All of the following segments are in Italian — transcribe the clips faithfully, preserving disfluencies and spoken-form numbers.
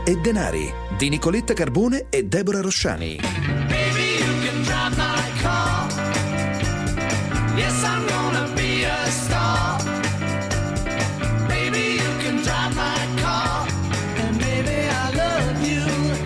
e denari di Nicoletta Carbone e Deborah Rosciani. Baby, you can drive my car. Yes, I'm gonna be a star. Baby, you can drive my car. And baby, I love you.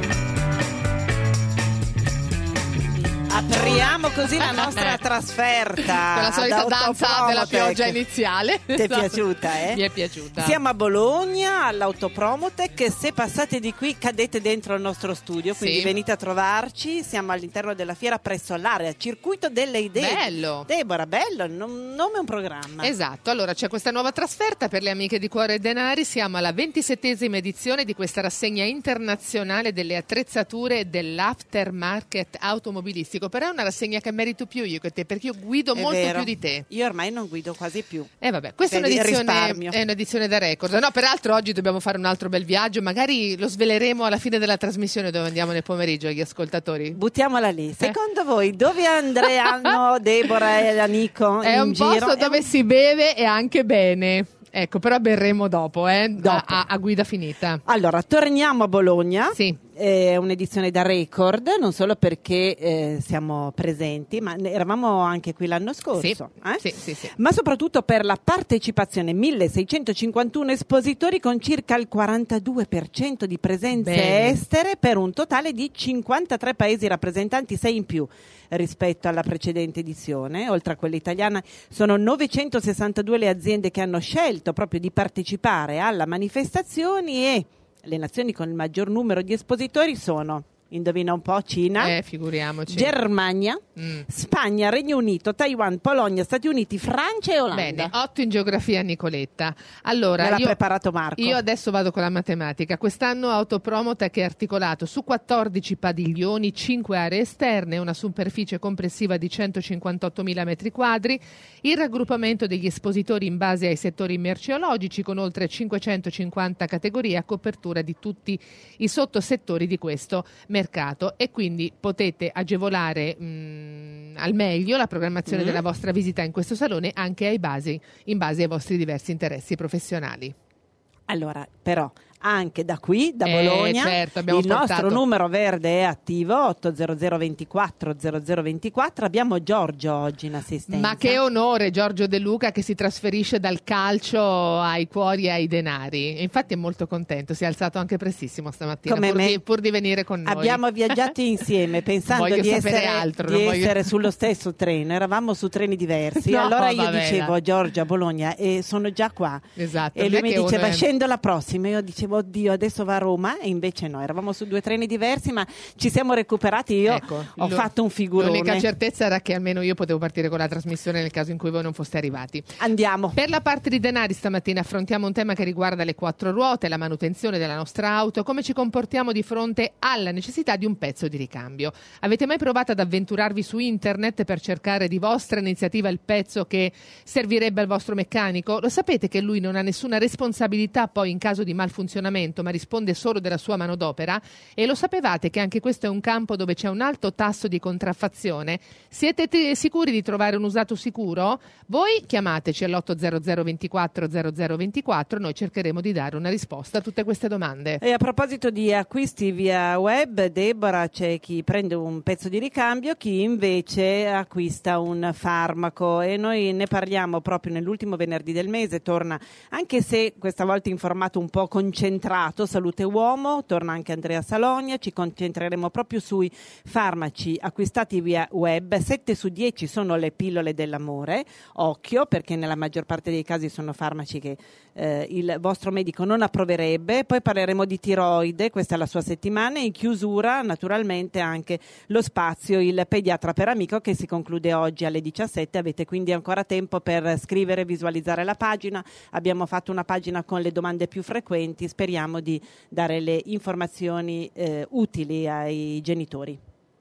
Apriamo così la nostra trasferta con la solita ad danza Autopromotec. della pioggia iniziale. Ti è piaciuta, eh? Mi è piaciuta. Siamo a Bologna all'Autopromotec. Se passate di qui cadete dentro il nostro studio, quindi Sì. venite a trovarci. Siamo all'interno della fiera presso l'area Circuito delle Idee. Bello. Deborah, bello, non- nome è un programma. Esatto, allora c'è questa nuova trasferta per le amiche di Cuore e Denari. Siamo alla ventisettesima edizione di questa rassegna internazionale delle attrezzature e dell'aftermarket automobilistico. Però è una rassegna che merito più io che te, perché io guido È molto vero. più di te. Io ormai non guido quasi più. E eh vabbè, questa è Vedi, un'edizione, risparmio. è un'edizione da record. No, peraltro oggi dobbiamo fare un altro bel viaggio, magari lo sveleremo alla fine della trasmissione dove andiamo nel pomeriggio agli ascoltatori. Buttiamola lì. Secondo voi dove andranno Deborah e la Nico È in un giro? posto È dove un- si beve e anche bene. Ecco, però berremo dopo, eh, Dopo. A, a- a guida finita. Allora, torniamo a Bologna. Sì. È un'edizione da record, non solo perché eh, siamo presenti, ma ne- eravamo anche qui l'anno scorso. Sì, eh? sì, sì, sì. Ma soprattutto per la partecipazione, milleseicentocinquantuno espositori con circa il quarantadue per cento di presenze Bene. estere per un totale di cinquantatré paesi rappresentanti, sei in più rispetto alla precedente edizione. Oltre a quella italiana sono novecentosessantadue le aziende che hanno scelto proprio di partecipare alla manifestazione e le nazioni con il maggior numero di espositori sono, indovina un po', Cina, Eh, figuriamoci. Germania, Mm. Spagna, Regno Unito, Taiwan, Polonia, Stati Uniti, Francia e Olanda. Bene, otto in geografia Nicoletta. Allora, Me l'ha io, preparato Marco. io adesso vado con la matematica. Quest'anno Autopromotec è articolato su quattordici padiglioni, cinque aree esterne, una superficie complessiva di centocinquantottomila metri quadri, il raggruppamento degli espositori in base ai settori merceologici con oltre cinquecentocinquanta categorie a copertura di tutti i sottosettori di questo mercato, e quindi potete agevolare mh, al meglio la programmazione Mm. della vostra visita in questo salone anche ai basi, in base ai vostri diversi interessi professionali. Allora, però, anche da qui, da Eh, Bologna, certo, abbiamo il nostro portato- numero verde è attivo, otto zero zero ventiquattro zero zero ventiquattro. Abbiamo Giorgio oggi in assistenza. Ma che onore, Giorgio De Luca, che si trasferisce dal calcio ai cuori e ai denari. E infatti è molto contento, si è alzato anche prestissimo stamattina Come pur, me. di, pur di venire con noi. Abbiamo viaggiato insieme pensando Voglio di, sapere essere, altro, di non voglio- essere sullo stesso treno, eravamo su treni diversi. No, allora io vabbè, dicevo dai. Giorgio a Bologna e sono già qua. Esatto, E non lui è mi che uno diceva è- scendo la prossima. Io dicevo oddio, adesso va a Roma, e invece no, eravamo su due treni diversi, ma ci siamo recuperati. Io Ecco, ho lo- fatto un figurone. L'unica certezza era che almeno io potevo partire con la trasmissione nel caso in cui voi non foste arrivati. Andiamo. Per la parte di denari stamattina affrontiamo un tema che riguarda le quattro ruote, la manutenzione della nostra auto, come ci comportiamo di fronte alla necessità di un pezzo di ricambio. Avete mai provato ad avventurarvi su internet per cercare di vostra iniziativa il pezzo che servirebbe al vostro meccanico? Lo sapete che lui non ha nessuna responsabilità poi in caso di malfunzionamento, ma risponde solo della sua manodopera? E lo sapevate che anche questo è un campo dove c'è un alto tasso di contraffazione? Siete t- sicuri di trovare un usato sicuro? Voi chiamateci all'otto zero zero ventiquattro zero zero ventiquattro, noi cercheremo di dare una risposta a tutte queste domande. E a proposito di acquisti via web, Deborah, c'è chi prende un pezzo di ricambio, chi invece acquista un farmaco, e noi ne parliamo proprio nell'ultimo venerdì del mese. Torna, anche se questa volta in formato un po' concentrato, Salute Uomo, torna anche Andrea Salogna. Ci concentreremo proprio sui farmaci acquistati via web. sette su dieci sono le pillole dell'amore. Occhio, perché nella maggior parte dei casi sono farmaci che eh, il vostro medico non approverebbe. Poi parleremo di tiroide, questa è la sua settimana, e in chiusura naturalmente anche lo spazio Il pediatra per amico, che si conclude oggi alle diciassette. Avete quindi ancora tempo per scrivere e visualizzare la pagina. Abbiamo fatto una pagina con le domande più frequenti, speriamo di dare le informazioni eh, utili ai genitori.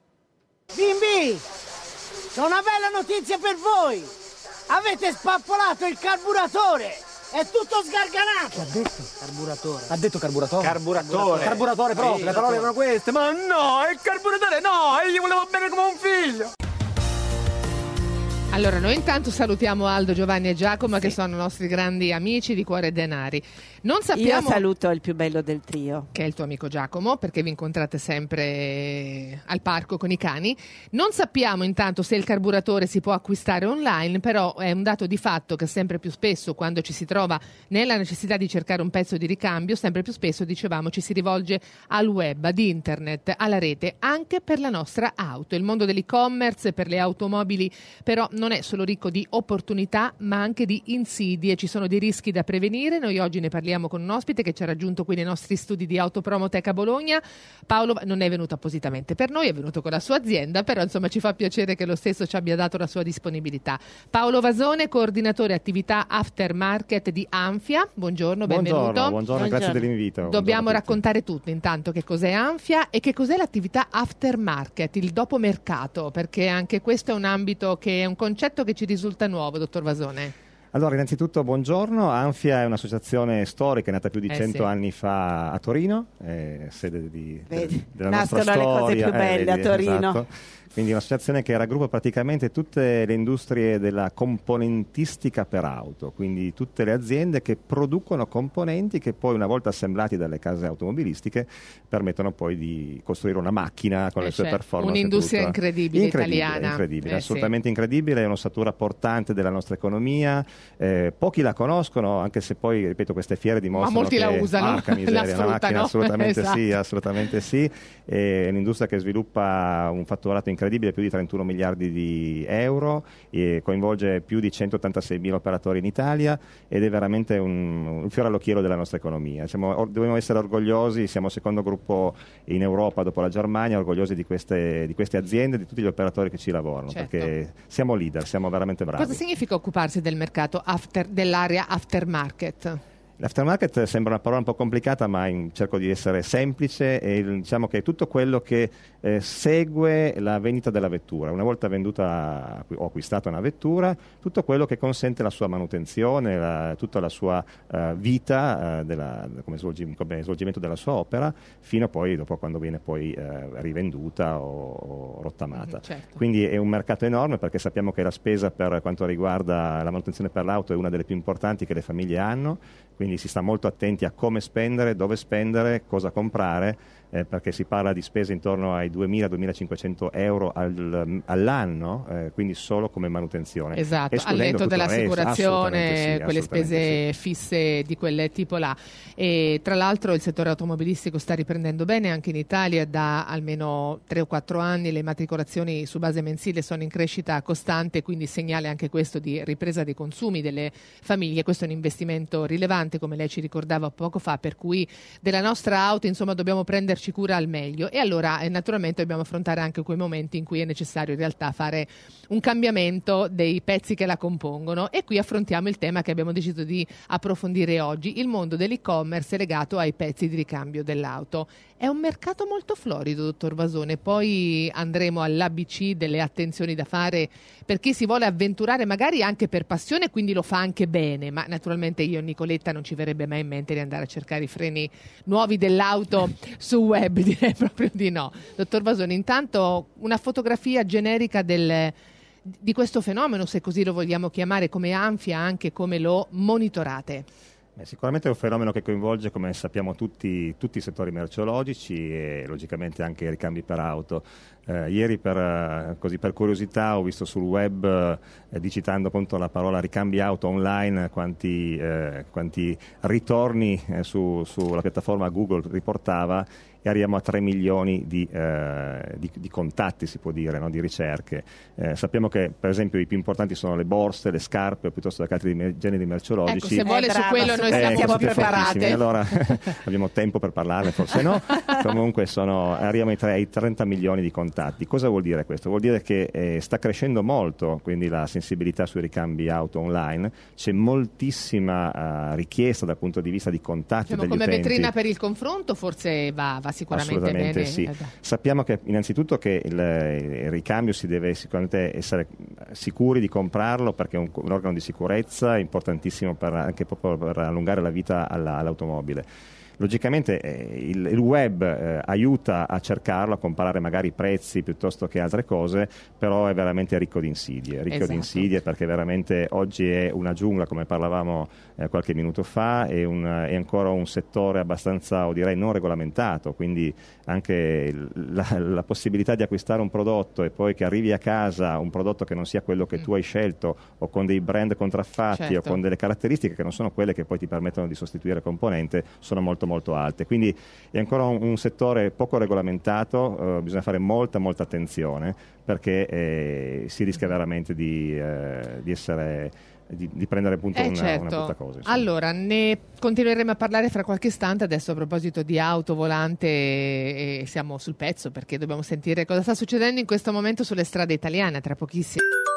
Bimbi, c'ho una bella notizia per voi. Avete spappolato il carburatore. È tutto sgarganato. Ha detto carburatore. Ha detto carburatore. Carburatore. Carburatore proprio, Sì, le parole erano queste. Ma no, il carburatore no, io gli volevo bene come un figlio. Allora, noi intanto salutiamo Aldo, Giovanni e Giacomo, Sì. che sono nostri grandi amici di Cuore e Denari. Non sappiamo... Io saluto il più bello del trio. Che è il tuo amico Giacomo, perché vi incontrate sempre al parco con i cani. Non sappiamo intanto se il carburatore si può acquistare online, però è un dato di fatto che sempre più spesso, quando ci si trova nella necessità di cercare un pezzo di ricambio, sempre più spesso, dicevamo, ci si rivolge al web, ad internet, alla rete, anche per la nostra auto. Il mondo dell'e-commerce per le automobili però non è solo ricco di opportunità, ma anche di insidie. Ci sono dei rischi da prevenire. Noi oggi ne parliamo con un ospite che ci ha raggiunto qui nei nostri studi di Autopromoteca Bologna. Paolo non è venuto appositamente per noi, è venuto con la sua azienda, però insomma ci fa piacere che lo stesso ci abbia dato la sua disponibilità. Paolo Vasone, coordinatore attività aftermarket di Anfia. Buongiorno, benvenuto. Buongiorno, buongiorno, grazie Buongiorno. dell'invito. Dobbiamo Buongiorno a tutti. raccontare tutto intanto, che cos'è Anfia e che cos'è l'attività aftermarket, il dopomercato, perché anche questo è un ambito che è un concetto che ci risulta nuovo, dottor Vasone. Allora, innanzitutto buongiorno. Anfia è un'associazione storica, è nata più di Eh, cento sì. anni fa a Torino, è sede di, Vedi, de- della nostra nascono le cose storia. più belle a vedi, Torino. esatto. Quindi un'associazione che raggruppa praticamente tutte le industrie della componentistica per auto, quindi tutte le aziende che producono componenti che poi, una volta assemblati dalle case automobilistiche, permettono poi di costruire una macchina con Eh, le sue certo. performance. Un'industria e tutto. incredibile, italiana. Incredibile, Eh, assolutamente incredibile, è un'ossatura portante della nostra economia. Eh, pochi la conoscono, anche se poi, ripeto, queste fiere dimostrano Ma molti che la usano, porca miseria, la una sfruttano. macchina assolutamente Esatto. sì, assolutamente sì. È un'industria che sviluppa un fatturato incredibile, più di trentuno miliardi di euro, e coinvolge più di centottantaseimila operatori in Italia ed è veramente un, un fiore all'occhiello della nostra economia. Siamo, or- dobbiamo essere orgogliosi, siamo il secondo gruppo in Europa dopo la Germania, orgogliosi di queste, di queste aziende, di tutti gli operatori che ci lavorano, Certo. perché siamo leader, siamo veramente bravi. Cosa significa occuparsi del mercato after, dell'area aftermarket? L'aftermarket sembra una parola un po' complicata, ma in- cerco di essere semplice, e il- diciamo che è tutto quello che eh, segue la vendita della vettura. Una volta venduta o acquistata una vettura, tutto quello che consente la sua manutenzione, la- tutta la sua eh, vita eh, della, come, svolgi- come svolgimento della sua opera, fino a poi dopo, quando viene poi eh, rivenduta o, o rottamata. Mhm, certo. Quindi è un mercato enorme, perché sappiamo che la spesa per quanto riguarda la manutenzione per l'auto è una delle più importanti che le famiglie hanno, quindi si sta molto attenti a come spendere, dove spendere, cosa comprare, eh, perché si parla di spese intorno ai duemila duemilacinquecento euro al- all'anno, eh, quindi solo come manutenzione. Esatto, al Escludendo netto tutto il resto. dell'assicurazione, Assolutamente sì, quelle assolutamente spese fisse di quel tipo là. E tra l'altro il settore automobilistico sta riprendendo bene anche in Italia. Da almeno tre o quattro anni le matricolazioni su base mensile sono in crescita costante, quindi segnale anche questo di ripresa dei consumi delle famiglie. Questo è un investimento rilevante, come lei ci ricordava poco fa, per cui della nostra auto insomma dobbiamo prenderci cura al meglio. E allora eh, naturalmente dobbiamo affrontare anche quei momenti in cui è necessario in realtà fare un cambiamento dei pezzi che la compongono, e qui affrontiamo il tema che abbiamo deciso di approfondire oggi: il mondo dell'e-commerce legato ai pezzi di ricambio dell'auto. È un mercato molto florido, dottor Vasone, poi andremo all'A B C delle attenzioni da fare per chi si vuole avventurare, magari anche per passione, quindi lo fa anche bene, ma naturalmente io e Nicoletta non ci verrebbe mai in mente di andare a cercare i freni nuovi dell'auto su web, direi proprio di no. Dottor Vasone, intanto una fotografia generica del, di questo fenomeno, se così lo vogliamo chiamare, come Anfia, anche come lo monitorate. Beh, sicuramente è un fenomeno che coinvolge, come sappiamo tutti, tutti i settori merceologici e logicamente anche i ricambi per auto. Eh, ieri per, eh, così per curiosità ho visto sul web, eh, digitando appunto la parola ricambi auto online, quanti, eh, quanti ritorni eh, su, sulla piattaforma Google riportava, e arriviamo a tre milioni di, eh, di, di contatti, si può dire, no? Di ricerche. Eh, sappiamo che per esempio i più importanti sono le borse, le scarpe, piuttosto che altri di generi merceologici. Ecco, se Eh, vuole su brava, quello su noi quello siamo siamo più fortissimi. preparate. Allora abbiamo tempo per parlarne, forse no. Comunque sono, arriviamo ai, tre, ai trenta milioni di contatti. Cosa vuol dire questo? Vuol dire che eh, sta crescendo molto quindi la sensibilità sui ricambi auto online, c'è moltissima uh, richiesta dal punto di vista di contatti Diciamo, degli come utenti. vetrina per il confronto forse va, va sicuramente Assolutamente bene. sì. Eh, dai. Sappiamo che innanzitutto che il, il ricambio si deve sicuramente essere sicuri di comprarlo, perché è un, un organo di sicurezza importantissimo per, anche proprio per allungare la vita alla, all'automobile. Logicamente eh, il, il web eh, aiuta a cercarlo, a comparare magari prezzi piuttosto che altre cose, però è veramente ricco di insidie, ricco Esatto. di insidie perché veramente oggi è una giungla, come parlavamo eh, qualche minuto fa, è, un, è ancora un settore abbastanza, o direi, non regolamentato, quindi anche la, la possibilità di acquistare un prodotto e poi che arrivi a casa un prodotto che non sia quello che Mm. tu hai scelto o con dei brand contraffatti Certo. o con delle caratteristiche che non sono quelle che poi ti permettono di sostituire il componente, sono molto molto alte, quindi è ancora un, un settore poco regolamentato, eh, bisogna fare molta molta attenzione perché eh, si rischia veramente di, eh, di essere Di, di prendere appunto Eh una, certo. una brutta cosa. insomma. Allora, ne continueremo a parlare fra qualche istante. Adesso a proposito di auto, volante, e, e siamo sul pezzo perché dobbiamo sentire cosa sta succedendo in questo momento sulle strade italiane, tra pochissimo.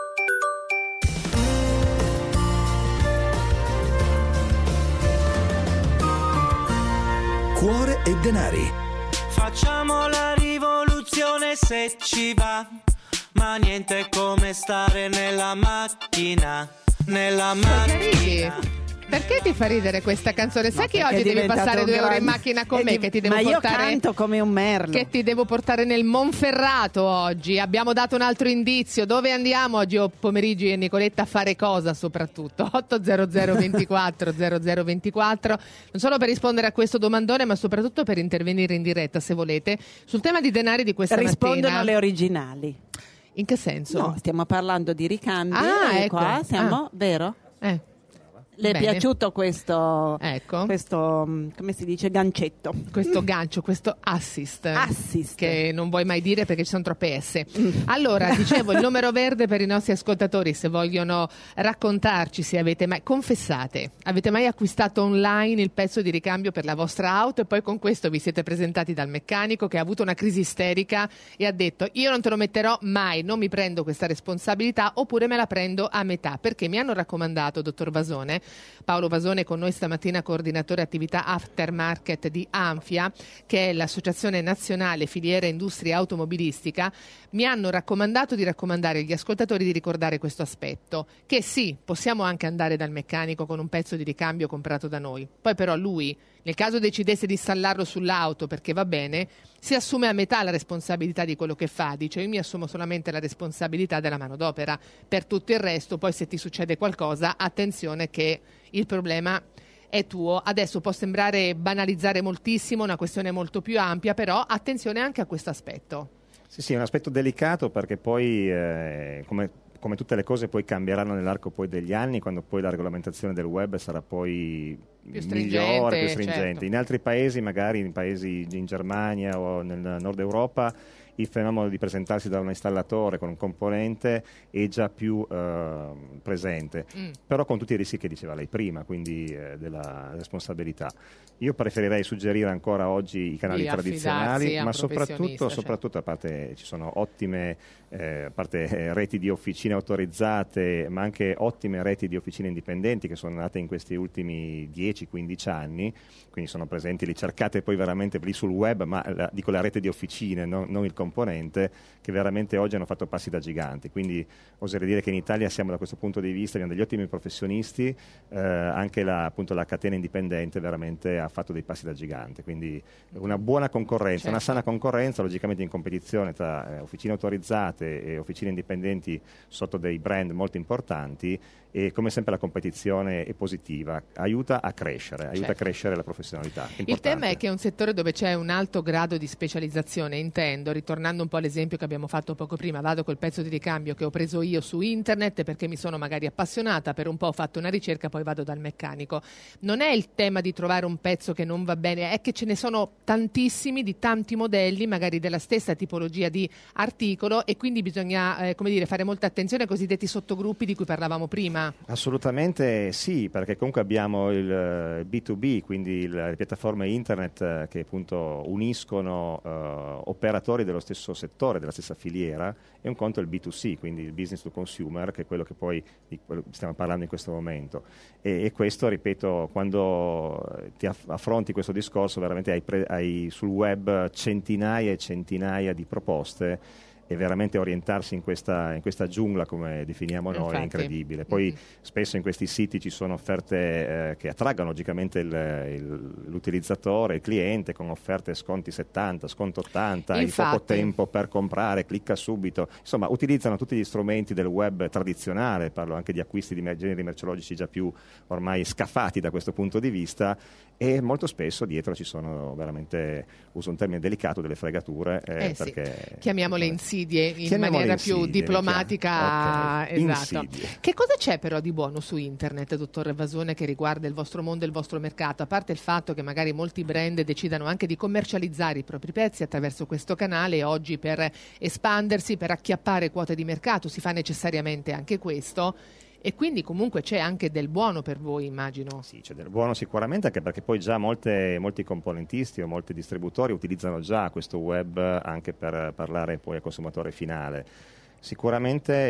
Cuore e denari. Facciamo la rivoluzione se ci va, ma niente come stare nella macchina, nella Chiariti, macchina. perché ti fa ridere questa canzone? Sai che Perché oggi è devi diventato passare un due ore in grande- macchina con è me, di- che ti devo ma io portare... canto come un merlo. Che ti devo portare nel Monferrato oggi. Abbiamo dato un altro indizio. Dove andiamo oggi o pomeriggio io e Nicoletta a fare cosa soprattutto? otto zero zero ventiquattro zero zero ventiquattro, non solo per rispondere a questo domandone ma soprattutto per intervenire in diretta se volete sul tema di denari di questa Rispondono mattina. le originali. In che senso? No, stiamo parlando di ricambi Ah, e ecco. qua siamo, Ah. vero? Eh. Le è Bene. piaciuto questo, Ecco. questo, mm, come si dice, gancetto? Questo gancio, questo assist, Assist. che non vuoi mai dire perché ci sono troppe S. Allora, dicevo, il numero verde per i nostri ascoltatori, se vogliono raccontarci se avete mai, confessate, avete mai acquistato online il pezzo di ricambio per la vostra auto e poi con questo vi siete presentati dal meccanico che ha avuto una crisi isterica e ha detto io non te lo metterò mai, non mi prendo questa responsabilità, oppure me la prendo a metà, perché mi hanno raccomandato, dottor Vasone, Paolo Vasone con noi stamattina, coordinatore attività aftermarket di Anfia, che è l'associazione nazionale filiera industria automobilistica, mi hanno raccomandato di raccomandare agli ascoltatori di ricordare questo aspetto, che sì, possiamo anche andare dal meccanico con un pezzo di ricambio comprato da noi, poi però lui, nel caso decidesse di installarlo sull'auto perché va bene, si assume a metà la responsabilità di quello che fa, dice io mi assumo solamente la responsabilità della manodopera, per tutto il resto poi se ti succede qualcosa attenzione che il problema è tuo. Adesso può sembrare banalizzare moltissimo, una questione molto più ampia, però attenzione anche a questo aspetto. Sì, sì, è un aspetto delicato perché poi eh, come, come tutte le cose poi cambieranno nell'arco poi degli anni, quando poi la regolamentazione del web sarà poi Più stringente, migliore, più stringente. certo. In altri paesi, magari in paesi in Germania o nel nord Europa, il fenomeno di presentarsi da un installatore con un componente è già più eh, presente, Mm. però con tutti i rischi che diceva lei prima, quindi eh, della responsabilità. Io preferirei suggerire ancora oggi i canali Di tradizionali, affidarsi a ma un soprattutto, professionista, soprattutto a parte ci sono ottime eh, a parte eh, reti di officine autorizzate, ma anche ottime reti di officine indipendenti che sono nate in questi ultimi dieci quindici anni, quindi sono presenti, li cercate poi veramente lì sul web, ma la, dico la rete di officine, non, non il componente, che veramente oggi hanno fatto passi da giganti, quindi oserei dire che in Italia siamo da questo punto di vista, abbiamo degli ottimi professionisti, eh, anche la, appunto, la catena indipendente veramente ha fatto dei passi da gigante, quindi una buona concorrenza, Certo. una sana concorrenza, logicamente in competizione tra eh, officine autorizzate e officine indipendenti sotto dei brand molto importanti, e come sempre la competizione è positiva, aiuta a crescere, aiuta Certo. a crescere la professionalità. Il Importante. tema è che è un settore dove c'è un alto grado di specializzazione, intendo, ritornando un po' all'esempio che abbiamo fatto poco prima, vado col pezzo di ricambio che ho preso io su internet perché mi sono magari appassionata, per un po' ho fatto una ricerca, poi vado dal meccanico. Non è il tema di trovare un pezzo che non va bene, è che ce ne sono tantissimi di tanti modelli, magari della stessa tipologia di articolo, e quindi bisogna eh, come dire, fare molta attenzione ai cosiddetti sottogruppi di cui parlavamo prima. Assolutamente sì, perché comunque abbiamo il eh, B due B, quindi il- le piattaforme internet eh, che appunto uniscono eh, operatori dello stesso settore, della stessa filiera, e un conto è il B due C, quindi il business to consumer, che è quello che poi di quello stiamo parlando in questo momento. E, e questo, ripeto, quando ti aff- affronti questo discorso, veramente hai, pre- hai sul web centinaia e centinaia di proposte. e veramente orientarsi in questa, in questa giungla, come definiamo noi, Infatti. è incredibile. Poi Mm. spesso in questi siti ci sono offerte eh, che attraggano logicamente il, il, l'utilizzatore, il cliente, con offerte sconti settanta, sconto ottanta, in poco Infatti. tempo per comprare, clicca subito. Insomma, utilizzano tutti gli strumenti del web tradizionale, parlo anche di acquisti di mer- generi merceologici già più ormai scafati da questo punto di vista, e molto spesso dietro ci sono veramente, uso un termine delicato, delle fregature. Eh, Eh sì, perché, chiamiamole insidie in Chiamiamole maniera insidie, più diplomatica. chiam- ok, Esatto. insidie. Che cosa c'è però di buono su internet, dottor Vasone, che riguarda il vostro mondo e il vostro mercato? A parte il fatto che magari molti brand decidano anche di commercializzare i propri pezzi attraverso questo canale, oggi per espandersi, per acchiappare quote di mercato si fa necessariamente anche questo. E quindi comunque c'è anche del buono per voi, immagino. Sì, c'è del buono sicuramente, anche perché poi già molte, molti componentisti o molti distributori utilizzano già questo web anche per parlare poi al consumatore finale. Sicuramente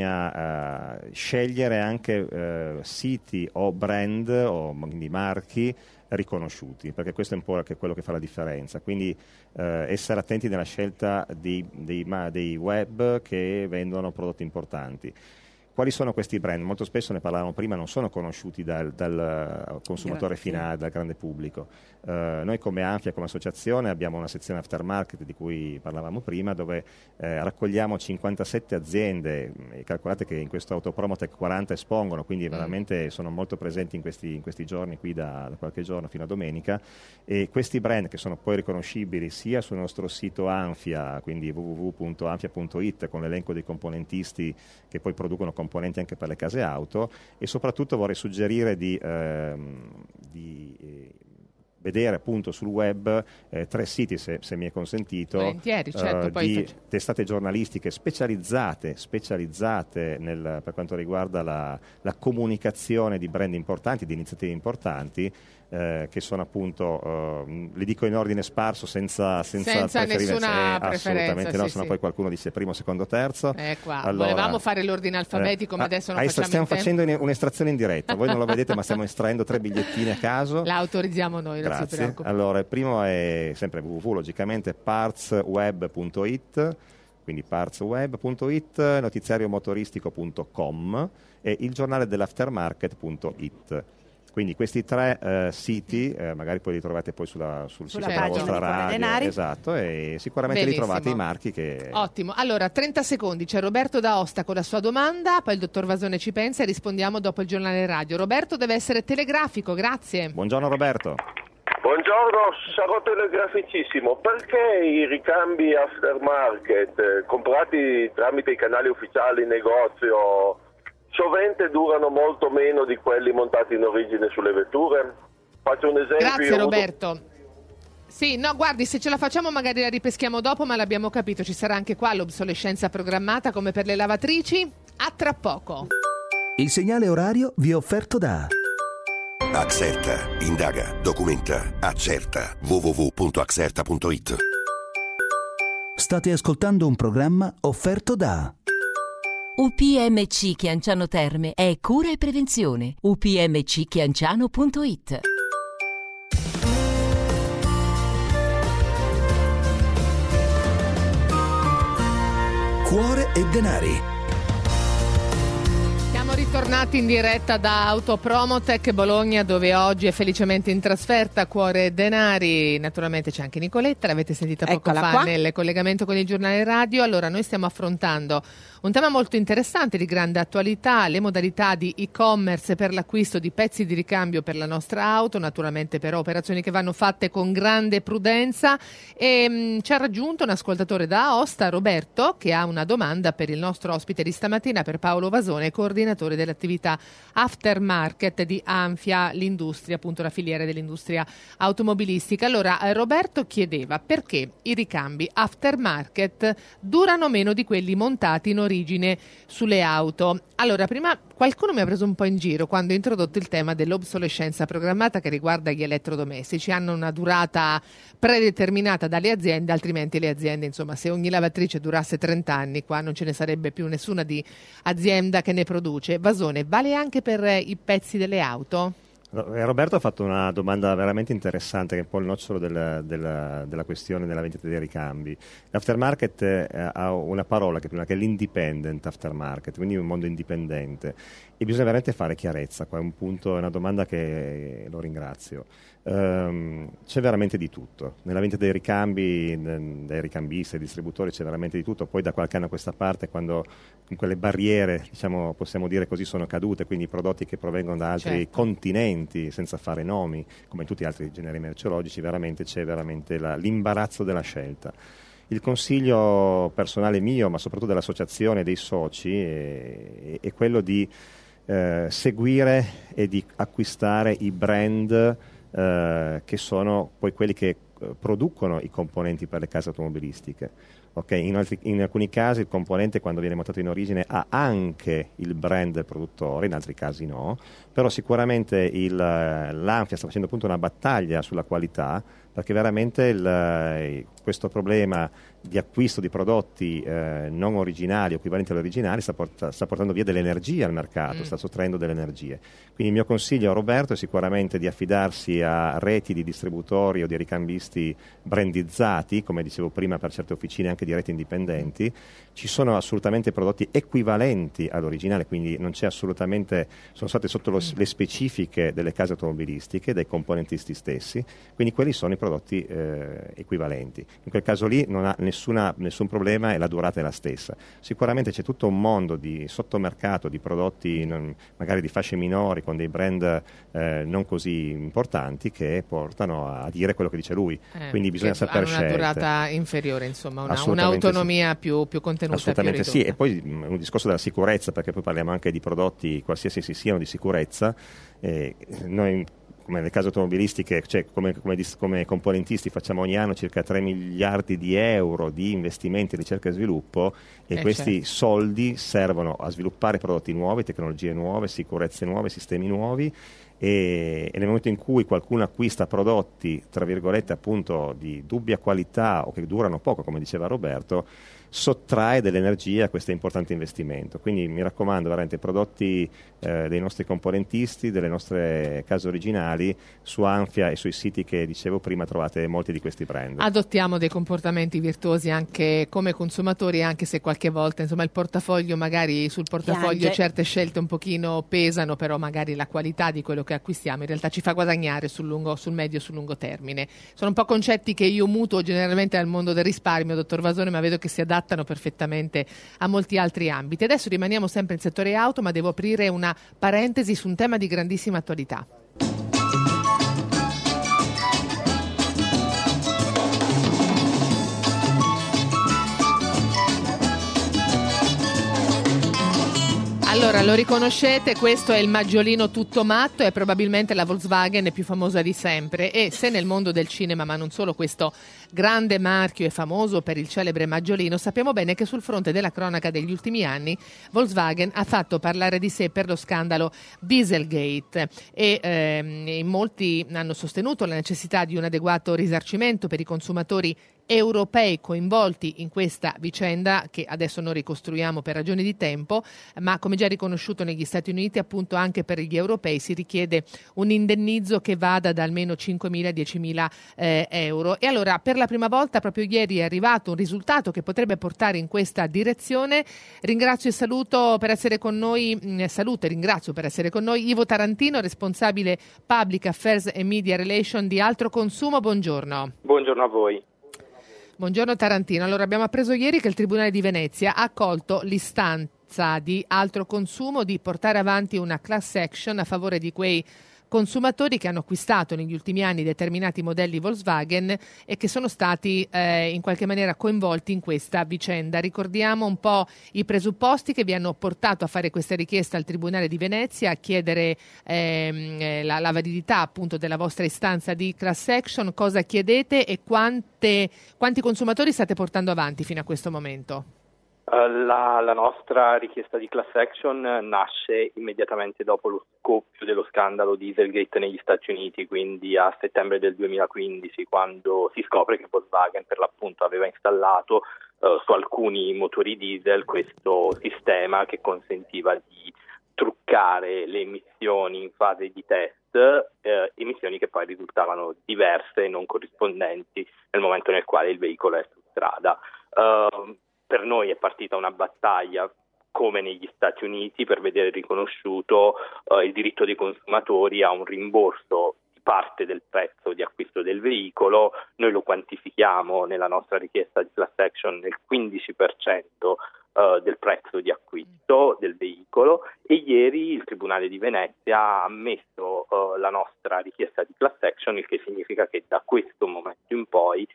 bisogna eh, scegliere anche eh, siti o brand o quindi marchi riconosciuti, perché questo è un po' anche quello che fa la differenza. Quindi eh, essere attenti nella scelta dei, dei, ma, dei web che vendono prodotti importanti. Quali sono questi brand? Molto spesso, ne parlavamo prima, non sono conosciuti dal, dal consumatore Grazie. finale, dal grande pubblico. Uh, noi come Anfia, come associazione, abbiamo una sezione aftermarket di cui parlavamo prima, dove eh, raccogliamo cinquantasette aziende, e calcolate che in questo Autopromotech quaranta espongono, quindi veramente sono molto presenti in questi, in questi giorni, qui da, da qualche giorno fino a domenica, e questi brand, che sono poi riconoscibili sia sul nostro sito Anfia, quindi w w w punto anfia punto i t, con l'elenco dei componentisti che poi producono componenti anche per le case auto, e soprattutto vorrei suggerire di, ehm, di eh, vedere appunto sul web eh, tre siti, se, se mi è consentito, Volentieri, certo, eh, poi di faccio- testate giornalistiche specializzate, specializzate nel, per quanto riguarda la, la comunicazione di brand importanti, di iniziative importanti, eh, che sono appunto, eh, le dico in ordine sparso senza, senza, Senza preferienza, nessuna eh, preferenza, assolutamente no, sì, sennò sì. poi qualcuno dice primo, secondo, terzo. Eh, qua. Allora, Volevamo fare l'ordine alfabetico, eh, ma adesso non ah, facciamo stiamo in tempo. facendo in- un'estrazione in diretta, voi non lo vedete, ma stiamo estraendo tre bigliettini a caso. La autorizziamo noi, non si Grazie. preoccupi. Allora, il primo è sempre w w w, logicamente, partsweb punto i t, quindi partsweb punto i t, notiziario motoristico punto com e il giornale dell'aftermarket punto i t. Quindi questi tre eh, siti, eh, magari poi li trovate poi sulla, sul Sulla sito della pagina vostra di Cuore radio, Denari. esatto, e sicuramente Benissimo. li trovate i marchi che... Ottimo, allora trenta secondi, c'è Roberto da Aosta con la sua domanda, poi il dottor Vasone ci pensa e rispondiamo dopo il giornale radio. Roberto deve essere telegrafico, grazie. Buongiorno Roberto. Buongiorno, sarò telegraficissimo. Perché i ricambi aftermarket eh, comprati tramite i canali ufficiali in negozio sovente durano molto meno di quelli montati in origine sulle vetture? Faccio un esempio. Grazie io ho avuto- Roberto. Sì, no, guardi, se ce la facciamo magari la ripeschiamo dopo, ma l'abbiamo capito, ci sarà anche qua l'obsolescenza programmata come per le lavatrici. A tra poco. Il segnale orario vi è offerto da Axerta, indaga, documenta, accerta. w w w punto axerta punto i t. State ascoltando un programma offerto da U P M C Chianciano Terme è cura e prevenzione. u p m c chianciano punto i t. Cuore e Denari. Siamo ritornati in diretta da Autopromotech Bologna, dove oggi è felicemente in trasferta Cuore e Denari. Naturalmente c'è anche Nicoletta, l'avete sentita poco Eccola fa qua. nel collegamento con il giornale radio. Allora, noi stiamo affrontando un tema molto interessante, di grande attualità, le modalità di e-commerce per l'acquisto di pezzi di ricambio per la nostra auto, naturalmente però operazioni che vanno fatte con grande prudenza. E mh, ci ha raggiunto un ascoltatore da Aosta, Roberto, che ha una domanda per il nostro ospite di stamattina, per Paolo Vasone, coordinatore dell'attività aftermarket di Anfia, l'industria, appunto la filiera dell'industria automobilistica. Allora, eh, Roberto chiedeva perché i ricambi aftermarket durano meno di quelli montati in origine sulle auto. Allora, prima qualcuno mi ha preso un po' in giro quando ho introdotto il tema dell'obsolescenza programmata che riguarda gli elettrodomestici. Hanno una durata predeterminata dalle aziende, altrimenti le aziende, insomma, se ogni lavatrice durasse trenta anni, qua non ce ne sarebbe più nessuna di azienda che ne produce. Vasone, vale anche per eh, i pezzi delle auto? Roberto ha fatto una domanda veramente interessante, che è un po' il nocciolo del, del, della questione della vendita dei ricambi. L'aftermarket eh, ha una parola che, prima, che è l'independent aftermarket, quindi un mondo indipendente, e bisogna veramente fare chiarezza. Qua è un punto, è una domanda che lo ringrazio. Um, c'è veramente di tutto nella vendita dei ricambi, dai ricambisti ai distributori, c'è veramente di tutto. Poi da qualche anno a questa parte, quando quelle barriere, diciamo, possiamo dire così, sono cadute, quindi i prodotti che provengono da altri certo. continenti, senza fare nomi, come tutti gli altri generi merceologici, veramente c'è veramente la, l'imbarazzo della scelta. Il consiglio personale mio, ma soprattutto dell'associazione dei soci, è, è quello di eh, seguire e di acquistare i brand eh, che sono poi quelli che eh, producono i componenti per le case automobilistiche. Okay? In, altri, in alcuni casi il componente, quando viene montato in origine, ha anche il brand del produttore, in altri casi no, però sicuramente il, l'Anfia sta facendo appunto una battaglia sulla qualità, perché veramente il, questo problema di acquisto di prodotti eh, non originali o equivalenti agli originali sta, porta, sta portando via dell'energia al mercato, mm. sta sottraendo delle energie. Quindi il mio consiglio a Roberto è sicuramente di affidarsi a reti di distributori o di ricambisti brandizzati, come dicevo prima, per certe officine anche di reti indipendenti. Ci sono assolutamente prodotti equivalenti all'originale, quindi non c'è assolutamente, sono state sotto lo, le specifiche delle case automobilistiche, dai componentisti stessi, quindi quelli sono i prodotti eh, equivalenti. In quel caso lì non ha nessuna, nessun problema e la durata è la stessa. Sicuramente c'è tutto un mondo di sottomercato di prodotti non, magari di fasce minori con dei brand eh, non così importanti, che portano a dire quello che dice lui, eh, quindi bisogna sapere scegliere. Una scelte. durata inferiore, insomma, una, un'autonomia sì. più, più contenuta. Assolutamente più sì, e poi mh, un discorso della sicurezza, perché poi parliamo anche di prodotti qualsiasi essi siano di sicurezza. Eh, noi come nelle case automobilistiche, cioè come, come, come componentisti facciamo ogni anno circa tre miliardi di euro di investimenti in ricerca e sviluppo, e eh questi certo. soldi servono a sviluppare prodotti nuovi, tecnologie nuove, sicurezze nuove, sistemi nuovi, e, e nel momento in cui qualcuno acquista prodotti tra virgolette appunto di dubbia qualità o che durano poco, come diceva Roberto, sottrae dell'energia a questo importante investimento. Quindi mi raccomando, veramente prodotti eh, dei nostri componentisti, delle nostre case originali. Su Anfia e sui siti che dicevo prima trovate molti di questi brand. Adottiamo dei comportamenti virtuosi anche come consumatori, anche se qualche volta insomma il portafoglio, magari sul portafoglio Piange. certe scelte un pochino pesano, però magari la qualità di quello che acquistiamo in realtà ci fa guadagnare sul lungo, sul medio e sul lungo termine. Sono un po' concetti che io mutuo generalmente al mondo del risparmio, dottor Vasone, ma vedo che si adattano perfettamente a molti altri ambiti. Adesso rimaniamo sempre in settore auto, ma devo aprire una parentesi su un tema di grandissima attualità. Allora, lo riconoscete, questo è il maggiolino tutto matto, è probabilmente la Volkswagen più famosa di sempre, e se nel mondo del cinema, ma non solo, questo grande marchio è famoso per il celebre maggiolino, sappiamo bene che sul fronte della cronaca degli ultimi anni Volkswagen ha fatto parlare di sé per lo scandalo Dieselgate, e ehm, molti hanno sostenuto la necessità di un adeguato risarcimento per i consumatori europei coinvolti in questa vicenda, che adesso non ricostruiamo per ragioni di tempo, ma come già riconosciuto negli Stati Uniti, appunto anche per gli europei si richiede un indennizzo che vada da almeno cinquemila a diecimila eh, euro. E allora per la prima volta proprio ieri è arrivato un risultato che potrebbe portare in questa direzione. Ringrazio e saluto per essere con noi, mh, saluto e ringrazio per essere con noi Ivo Tarantino, responsabile Public Affairs e Media Relation di Altro Consumo. Buongiorno. Buongiorno a voi. Buongiorno Tarantino. Allora, abbiamo appreso ieri che il Tribunale di Venezia ha accolto l'istanza di Altro Consumo di portare avanti una class action a favore di quei consumatori che hanno acquistato negli ultimi anni determinati modelli Volkswagen e che sono stati eh, in qualche maniera coinvolti in questa vicenda. Ricordiamo un po' i presupposti che vi hanno portato a fare questa richiesta al Tribunale di Venezia, a chiedere ehm, la, la validità appunto della vostra istanza di class action. Cosa chiedete e quante, quanti consumatori state portando avanti fino a questo momento? La, la nostra richiesta di class action nasce immediatamente dopo lo scoppio dello scandalo Dieselgate negli Stati Uniti, quindi a settembre del duemilaquindici, quando si scopre che Volkswagen per l'appunto aveva installato uh, su alcuni motori diesel questo sistema che consentiva di truccare le emissioni in fase di test, eh, emissioni che poi risultavano diverse e non corrispondenti nel momento nel quale il veicolo è su strada. Uh, per noi è partita una battaglia come negli Stati Uniti per vedere riconosciuto uh, il diritto dei consumatori a un rimborso di parte del prezzo di acquisto del veicolo. Noi lo quantifichiamo nella nostra richiesta di class action nel quindici per cento uh, del prezzo di acquisto del veicolo, e ieri il Tribunale di Venezia ha ammesso uh, la nostra richiesta di class action, il che significa che da questo momento in poi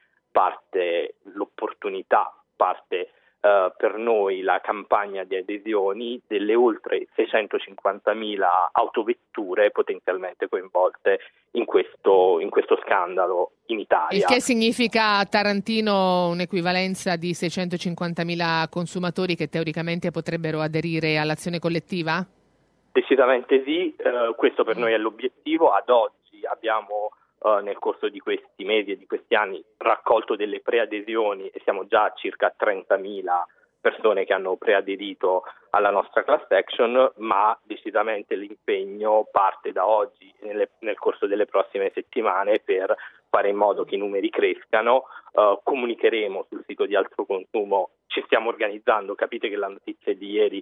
parte l'opportunità, parte Uh, per noi la campagna di adesioni delle oltre seicentocinquantamila autovetture potenzialmente coinvolte in questo, in questo scandalo in Italia. Il che significa, Tarantino, un'equivalenza di seicentocinquantamila consumatori che teoricamente potrebbero aderire all'azione collettiva? Decisamente sì, uh, questo per noi è l'obiettivo. Ad oggi abbiamo Uh, nel corso di questi mesi e di questi anni raccolto delle preadesioni e siamo già a circa trentamila persone che hanno preaderito alla nostra class action, ma decisamente l'impegno parte da oggi nelle, nel corso delle prossime settimane per fare in modo che i numeri crescano. Uh, comunicheremo sul sito di Altro Consumo, ci stiamo organizzando, capite che la notizia di ieri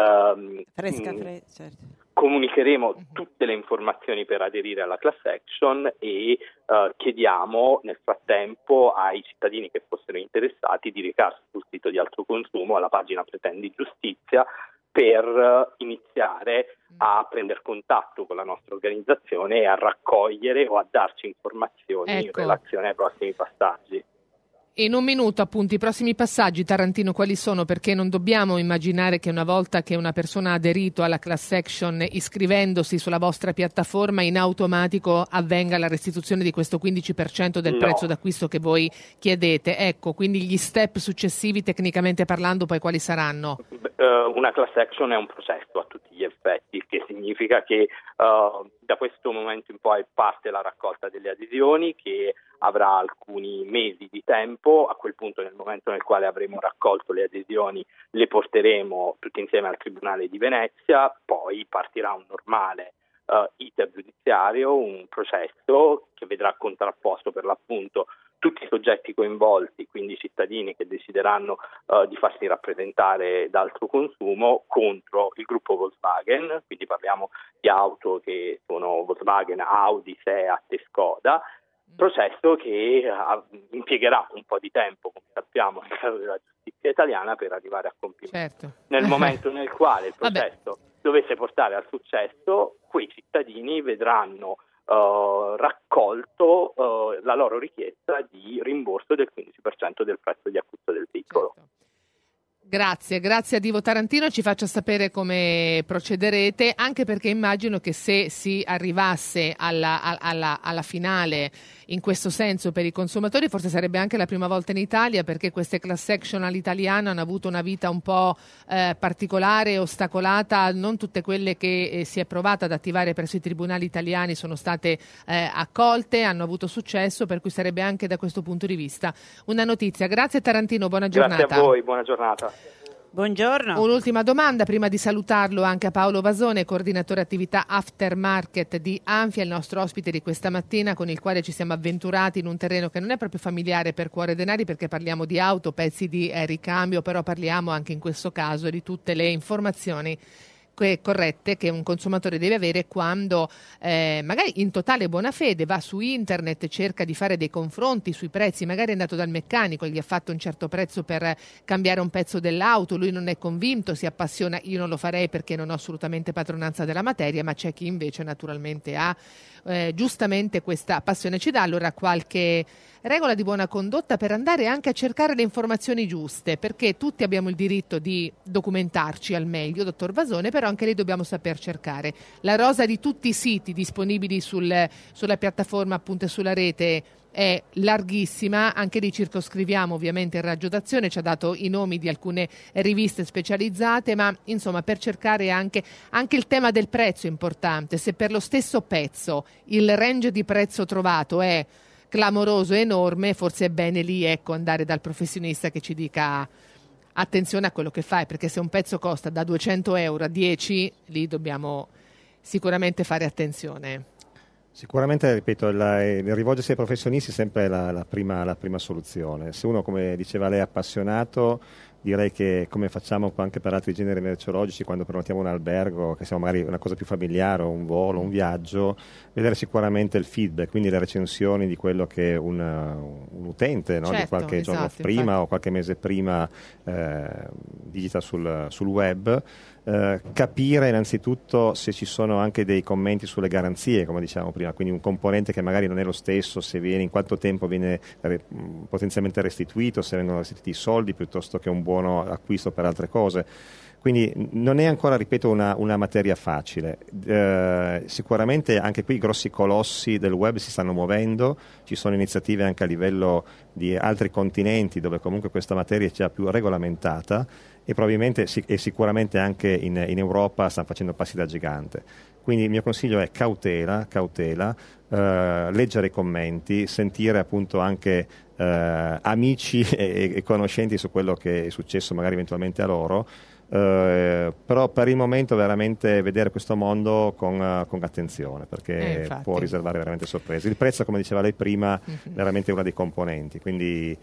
uh, fresca, fresca, certo. Comunicheremo tutte le informazioni per aderire alla class action e uh, chiediamo nel frattempo ai cittadini che fossero interessati di recarsi sul sito di Altro Consumo, alla pagina Pretendi Giustizia, per uh, iniziare a prendere contatto con la nostra organizzazione e a raccogliere o a darci informazioni ecco. in relazione ai prossimi passaggi. In un minuto, appunto, i prossimi passaggi, Tarantino, quali sono? Perché non dobbiamo immaginare che una volta che una persona ha aderito alla class action iscrivendosi sulla vostra piattaforma in automatico avvenga la restituzione di questo quindici per cento del no. prezzo d'acquisto che voi chiedete. Ecco, quindi gli step successivi, tecnicamente parlando, poi quali saranno? Uh, una class action è un processo a tutti gli effetti, il che significa che uh, da questo momento in poi parte la raccolta delle adesioni, che avrà alcuni mesi di tempo. A quel punto, nel momento nel quale avremo raccolto le adesioni, le porteremo tutte insieme al Tribunale di Venezia, poi partirà un normale uh, iter giudiziario, un processo che vedrà contrapposto per l'appunto tutti i soggetti coinvolti, quindi i cittadini che decideranno uh, di farsi rappresentare da Altro Consumo contro il gruppo Volkswagen, quindi parliamo di auto che sono Volkswagen, Audi, Seat e Skoda. Processo che uh, impiegherà un po' di tempo, come sappiamo, nel caso della giustizia italiana, per arrivare a compimento. Certo. Nel momento nel quale il processo Vabbè. dovesse portare al successo, quei cittadini vedranno uh, raccolto uh, la loro richiesta di rimborso del quindici per cento del prezzo di acquisto del veicolo. Certo. Grazie, grazie a Divo Tarantino, ci faccia sapere come procederete, anche perché immagino che se si arrivasse alla, alla, alla finale in questo senso per i consumatori, forse sarebbe anche la prima volta in Italia, perché queste class action all'italiana hanno avuto una vita un po' eh, particolare, ostacolata. Non tutte quelle che eh, si è provata ad attivare presso i tribunali italiani sono state eh, accolte, hanno avuto successo, per cui sarebbe anche da questo punto di vista una notizia. Grazie Tarantino, buona giornata. Grazie a voi, buona giornata. Buongiorno. Un'ultima domanda prima di salutarlo anche a Paolo Vasone, coordinatore attività aftermarket di Anfia, il nostro ospite di questa mattina, con il quale ci siamo avventurati in un terreno che non è proprio familiare per Cuore Denari, perché parliamo di auto, pezzi di eh, ricambio, però parliamo anche in questo caso di tutte le informazioni corrette che un consumatore deve avere quando eh, magari in totale buona fede va su internet, cerca di fare dei confronti sui prezzi, magari è andato dal meccanico, gli ha fatto un certo prezzo per cambiare un pezzo dell'auto, lui non è convinto, si appassiona. Io non lo farei perché non ho assolutamente padronanza della materia, ma c'è chi invece naturalmente ha eh, giustamente questa passione. Ci dà allora qualche regola di buona condotta per andare anche a cercare le informazioni giuste, perché tutti abbiamo il diritto di documentarci al meglio, dottor Vasone, però anche lì dobbiamo saper cercare. La rosa di tutti i siti disponibili sul, sulla piattaforma, appunto, sulla rete è larghissima, anche lì circoscriviamo ovviamente il raggio d'azione, ci ha dato i nomi di alcune riviste specializzate, ma insomma per cercare anche, anche il tema del prezzo è importante. Se per lo stesso pezzo il range di prezzo trovato è clamoroso, enorme, forse è bene lì ecco andare dal professionista che ci dica attenzione a quello che fai, perché se un pezzo costa da duecento euro a dieci, lì dobbiamo sicuramente fare attenzione. Sicuramente, ripeto, la, il rivolgersi ai professionisti è sempre la, la, prima, la prima soluzione. Se uno, come diceva lei, è appassionato, direi che, come facciamo anche per altri generi merceologici, quando prenotiamo un albergo, che sia magari una cosa più familiare, un volo, un viaggio, vedere sicuramente il feedback, quindi le recensioni di quello che un, un utente, no? Certo, di qualche esatto, giorno prima infatti. o qualche mese prima eh, digita sul, sul web. Eh, capire innanzitutto se ci sono anche dei commenti sulle garanzie, come dicevamo prima, quindi un componente che magari non è lo stesso, se viene, in quanto tempo viene re, potenzialmente restituito, se vengono restituiti i soldi piuttosto che un buono acquisto per altre cose. Quindi non è ancora, ripeto, una, una materia facile. Eh, sicuramente anche qui i grossi colossi del web si stanno muovendo, ci sono iniziative anche a livello di altri continenti dove comunque questa materia è già più regolamentata, e probabilmente e sicuramente anche in, in Europa stanno facendo passi da gigante. Quindi il mio consiglio è cautela, cautela, eh, leggere i commenti, sentire appunto anche eh, amici e, e conoscenti su quello che è successo magari eventualmente a loro. Uh, però per il momento veramente vedere questo mondo con, uh, con attenzione, perché eh, può riservare veramente sorprese. Il prezzo, come diceva lei prima, mm-hmm. veramente è uno dei componenti, quindi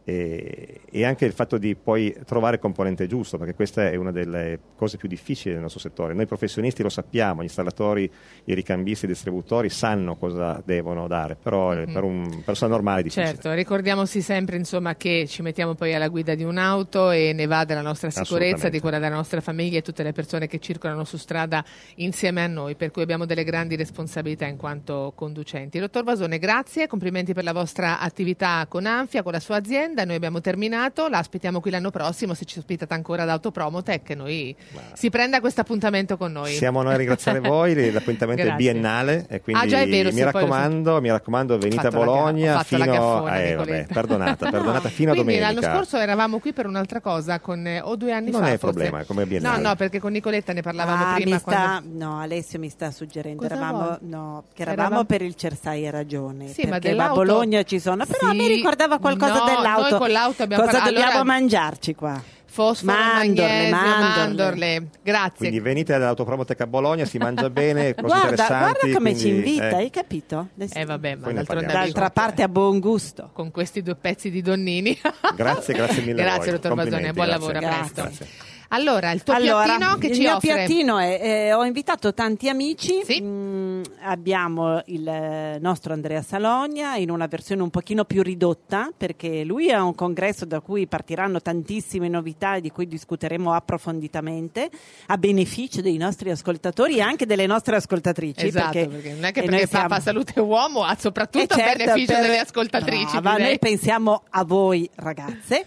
e, e anche il fatto di poi trovare il componente giusto, perché questa è una delle cose più difficili del nostro settore. Noi professionisti lo sappiamo, gli installatori, i ricambisti, i distributori sanno cosa devono dare, però mm-hmm. per un persona normale è difficile. Certo, ricordiamoci sempre insomma che ci mettiamo poi alla guida di un'auto e ne va della nostra sicurezza, di quella della nostra famiglia e tutte le persone che circolano su strada insieme a noi, per cui abbiamo delle grandi responsabilità in quanto conducenti. Dottor Vasone, grazie, complimenti per la vostra attività con Anfia, con la sua azienda. Noi abbiamo terminato, la aspettiamo qui l'anno prossimo, se ci ospitate ancora ad Autopromotech, noi Ma... si prenda questo appuntamento con noi. Siamo noi a ringraziare voi, l'appuntamento è biennale e quindi ah, già è vero, mi, raccomando, mi raccomando venite a Bologna fino gaffona, a eh, vabbè, perdonata, perdonata fino a quindi domenica. L'anno scorso eravamo qui per un'altra cosa con, eh, o due anni non fa è forse. problema, è come biennale. No, no, perché con Nicoletta ne parlavamo ah, prima mi sta, quando... no, Alessio mi sta suggerendo Cosa eravamo, no, che eravamo, eravamo per il Cersai, hai ragione, sì, perché ma dell'auto... a Bologna ci sono, però sì, mi ricordava qualcosa no, dell'auto. Noi con l'auto abbiamo cosa parlato... dobbiamo allora... mangiarci qua? Fosforo, mandorle, magnesio, mandorle. mandorle. Grazie. Quindi venite all'Autopromotech a Bologna, si mangia bene, cose guarda, interessanti. guarda come quindi, ci invita, eh. hai capito? Adesso... Eh vabbè, ma Poi ne d'altronde d'altra parte a buon gusto. con questi due pezzi di Donnini. Grazie, grazie mille. Grazie, voi. dottor Vasone, buon grazie. lavoro, a presto. Grazie. Allora, il tuo allora, piattino che il ci mio offre? piattino è, eh, ho invitato tanti amici, sì. mm, abbiamo il eh, nostro Andrea Salogna in una versione un pochino più ridotta, perché lui ha un congresso da cui partiranno tantissime novità di cui discuteremo approfonditamente a beneficio dei nostri ascoltatori e anche delle nostre ascoltatrici. Esatto, perché, perché non è che e perché noi siamo... Papa Salute Uomo ha soprattutto Eh, a certo, beneficio per- delle ascoltatrici. Brava, direi. noi pensiamo a voi ragazze.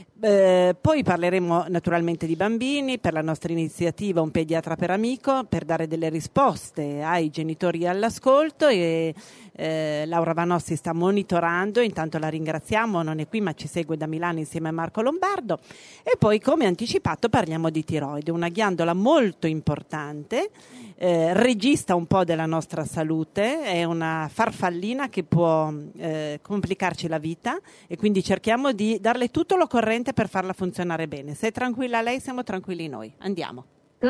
Eh, poi parleremo naturalmente di bambini, per la nostra iniziativa Un pediatra per amico, per dare delle risposte ai genitori all'ascolto, e eh, Laura Vanossi sta monitorando, intanto la ringraziamo, non è qui ma ci segue da Milano insieme a Marco Lombardo. E poi, come anticipato, parliamo di tiroide, una ghiandola molto importante, eh, regista un po' della nostra salute, è una farfallina che può eh, complicarci la vita, e quindi cerchiamo di darle tutto l'occorrente per farla funzionare bene. Se è tranquilla lei, siamo tranquilli noi. Andiamo. Con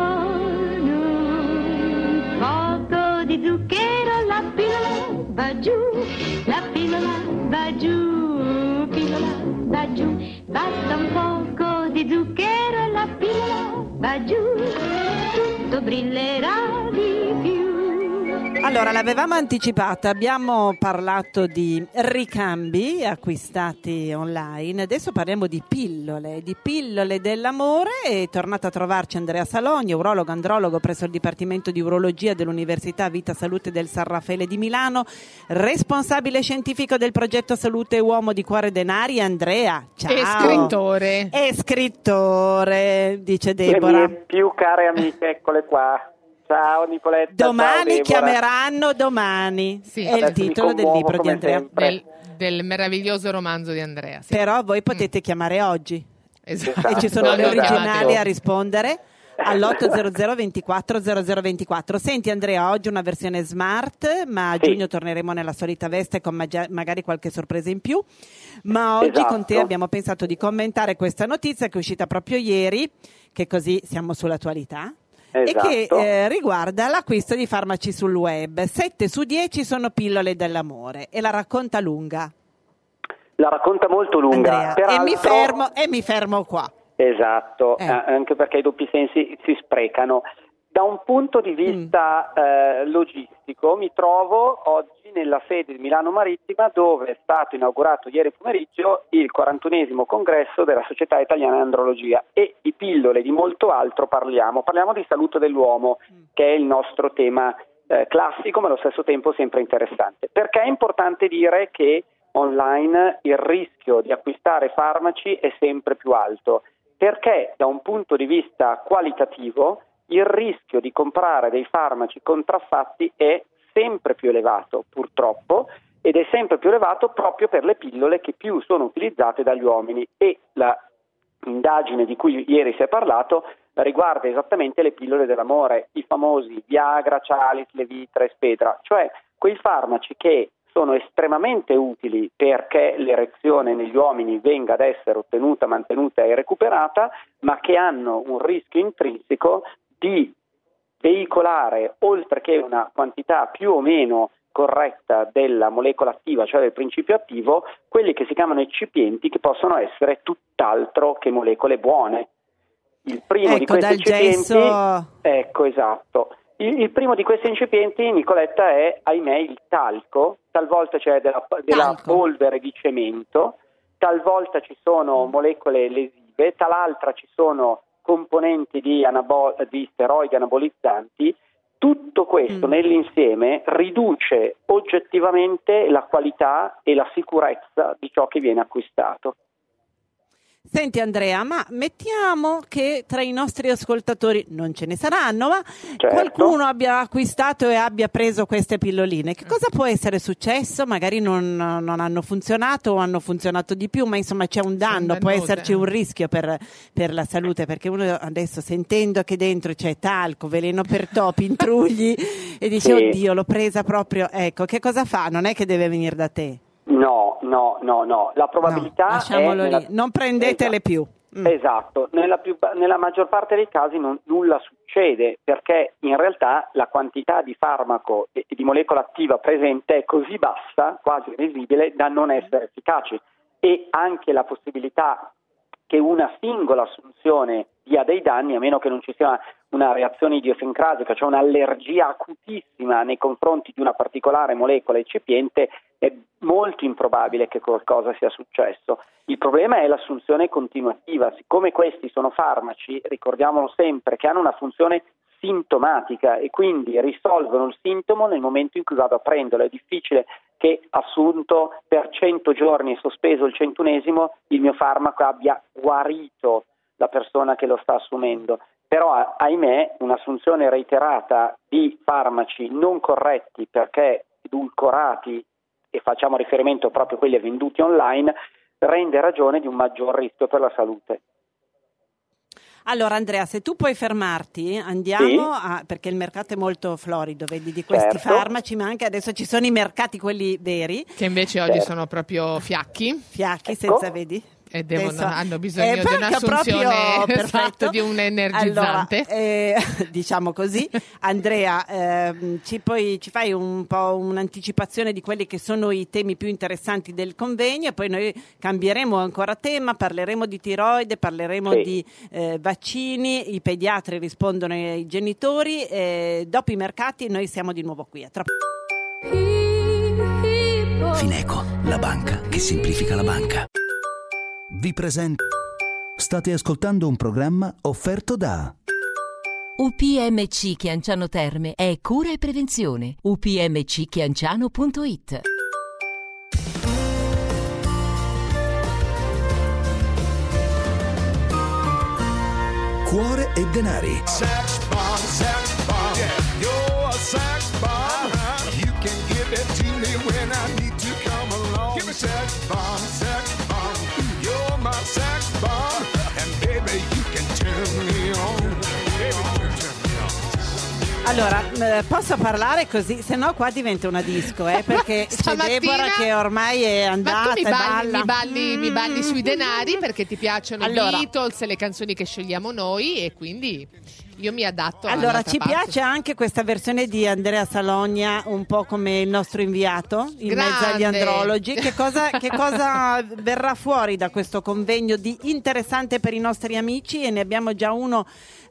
un poco di zucchero la pillola va giù, la pillola va giù, pillola va giù. Basta un poco di zucchero e la pillola va giù, tutto brillerà di più. Allora, l'avevamo anticipata, abbiamo parlato di ricambi acquistati online, adesso parliamo di pillole, di pillole dell'amore. È tornato a trovarci Andrea Salogna, urologo andrologo presso il Dipartimento di Urologia dell'Università Vita Salute del San Raffaele di Milano, responsabile scientifico del progetto Salute Uomo di Cuore Denari. Andrea, ciao! E scrittore. E scrittore, dice Deborah. Le mie più care amiche, eccole qua. Ciao Nicoletta. Domani ciao, chiameranno domani. Sì. È il titolo del libro di Andrea. Del, del meraviglioso romanzo di Andrea. Sì. Però voi potete mm. chiamare oggi. Esatto. E ci sono Esatto. gli originali a rispondere. all'otto zero zero ventiquattro zero zero ventiquattro. Senti Andrea, oggi una versione smart, ma a Sì. giugno torneremo nella solita veste con magia- magari qualche sorpresa in più, ma oggi Esatto. con te abbiamo pensato di commentare questa notizia che è uscita proprio ieri, che così siamo sull'attualità. Esatto. E che eh, riguarda l'acquisto di farmaci sul web. sette su dieci sono pillole dell'amore e la racconta lunga. La racconta molto lunga, Andrea, peraltro... e mi fermo e mi fermo qua. Esatto, Eh. eh, anche perché i doppi sensi si sprecano. Da un punto di vista Mm. eh, logistico mi trovo oggi nella sede di Milano Marittima, dove è stato inaugurato ieri pomeriggio il quarantunesimo congresso della Società Italiana di Andrologia, e di pillole di molto altro parliamo. Parliamo di salute dell'uomo, che è il nostro tema eh, classico, ma allo stesso tempo sempre interessante. Perché è importante dire che online il rischio di acquistare farmaci è sempre più alto, perché da un punto di vista qualitativo il rischio di comprare dei farmaci contraffatti è sempre più elevato, purtroppo, ed è sempre più elevato proprio per le pillole che più sono utilizzate dagli uomini, e la indagine di cui ieri si è parlato riguarda esattamente le pillole dell'amore, i famosi Viagra, Cialis, Levitra, Spedra, cioè quei farmaci che sono estremamente utili perché l'erezione negli uomini venga ad essere ottenuta, mantenuta e recuperata, ma che hanno un rischio intrinseco di veicolare, oltre che una quantità più o meno corretta della molecola attiva, cioè del principio attivo, quelli che si chiamano eccipienti, che possono essere tutt'altro che molecole buone. Il primo Ecco, di questi dal eccipienti, gesso- ecco, esatto. Il, il primo di questi incipienti, Nicoletta, è, ahimè, il talco. Talvolta c'è della, della polvere di cemento, talvolta ci sono molecole lesive, tal'altra ci sono componenti di, anabo- di steroidi anabolizzanti. Tutto questo Mm. nell'insieme riduce oggettivamente la qualità e la sicurezza di ciò che viene acquistato. Senti Andrea, ma mettiamo che tra i nostri ascoltatori non ce ne saranno, ma Certo. qualcuno abbia acquistato e abbia preso queste pilloline. Che cosa può essere successo? Magari non, non hanno funzionato o hanno funzionato di più, ma insomma c'è un danno, può dannose. esserci un rischio per, per la salute, perché uno adesso, sentendo che dentro c'è talco, veleno per topi, intrugli, e dice Sì. oddio, l'ho presa proprio, ecco, che cosa fa? Non è che deve venire da te. No, no, no, no. La probabilità No, lasciamolo è nella- lì, non prendetele Esatto. più. Mm. Esatto, nella, più- nella maggior parte dei casi non- nulla succede, perché in realtà la quantità di farmaco e e di molecola attiva presente è così bassa, quasi invisibile, da non essere efficaci, e anche la possibilità che una singola assunzione dia dei danni, a meno che non ci sia una, una reazione idiosincratica, cioè un'allergia acutissima nei confronti di una particolare molecola eccipiente, è molto improbabile che qualcosa sia successo. Il problema è l'assunzione continuativa. Siccome questi sono farmaci, ricordiamolo sempre, che hanno una funzione sintomatica e quindi risolvono il sintomo nel momento in cui vado a prenderlo. È difficile che, assunto per cento giorni e sospeso il centunesimo, il mio farmaco abbia guarito la persona che lo sta assumendo. Però, ah- ahimè, un'assunzione reiterata di farmaci non corretti perché edulcorati, e facciamo riferimento proprio a quelli venduti online, rende ragione di un maggior rischio per la salute. Allora Andrea, se tu puoi fermarti, andiamo Sì. a, perché il mercato è molto florido, vedi, di questi Certo. farmaci, ma anche adesso ci sono i mercati, quelli veri, Che invece oggi Certo. sono proprio fiacchi fiacchi, Ecco. senza, vedi? e devono, Adesso- hanno bisogno eh, di proprio- un'assunzione proprio esatto, perfetto. di un energizzante. Allora, eh, diciamo così, Andrea, ehm, ci, poi, ci fai un po' un'anticipazione di quelli che sono i temi più interessanti del convegno, e poi noi cambieremo ancora tema, parleremo di tiroide, parleremo Sì. di eh, vaccini, i pediatri rispondono ai genitori, e dopo i mercati noi siamo di nuovo qui. A tra... Fineco, la banca che semplifica la banca. Vi presento. State ascoltando un programma offerto da U P M C Chianciano Terme è cura e prevenzione. U P M C chianciano punto it. Cuore e denari. Sex bomb, sex bomb. Yeah, you're a sex bomb. You can give it to me when I need to come along. Give me sex bomb, sex bomb. You're my sex bomb. And baby, you can turn me on. Allora, eh, posso parlare così? Se no qua diventa una disco, eh, perché c'è Stamattina- Deborah che ormai è andata Ma tu mi e balli, balla. mi balli, mi balli sui denari perché ti piacciono Allora. i Beatles, le canzoni che scegliamo noi e quindi io mi adatto Allora, all'altra ci parte. piace anche questa versione di Andrea Salogna, un po' come il nostro inviato in mezzo agli Grande. andrologi. Che cosa, che cosa verrà fuori da questo convegno di interessante per i nostri amici? E ne abbiamo già uno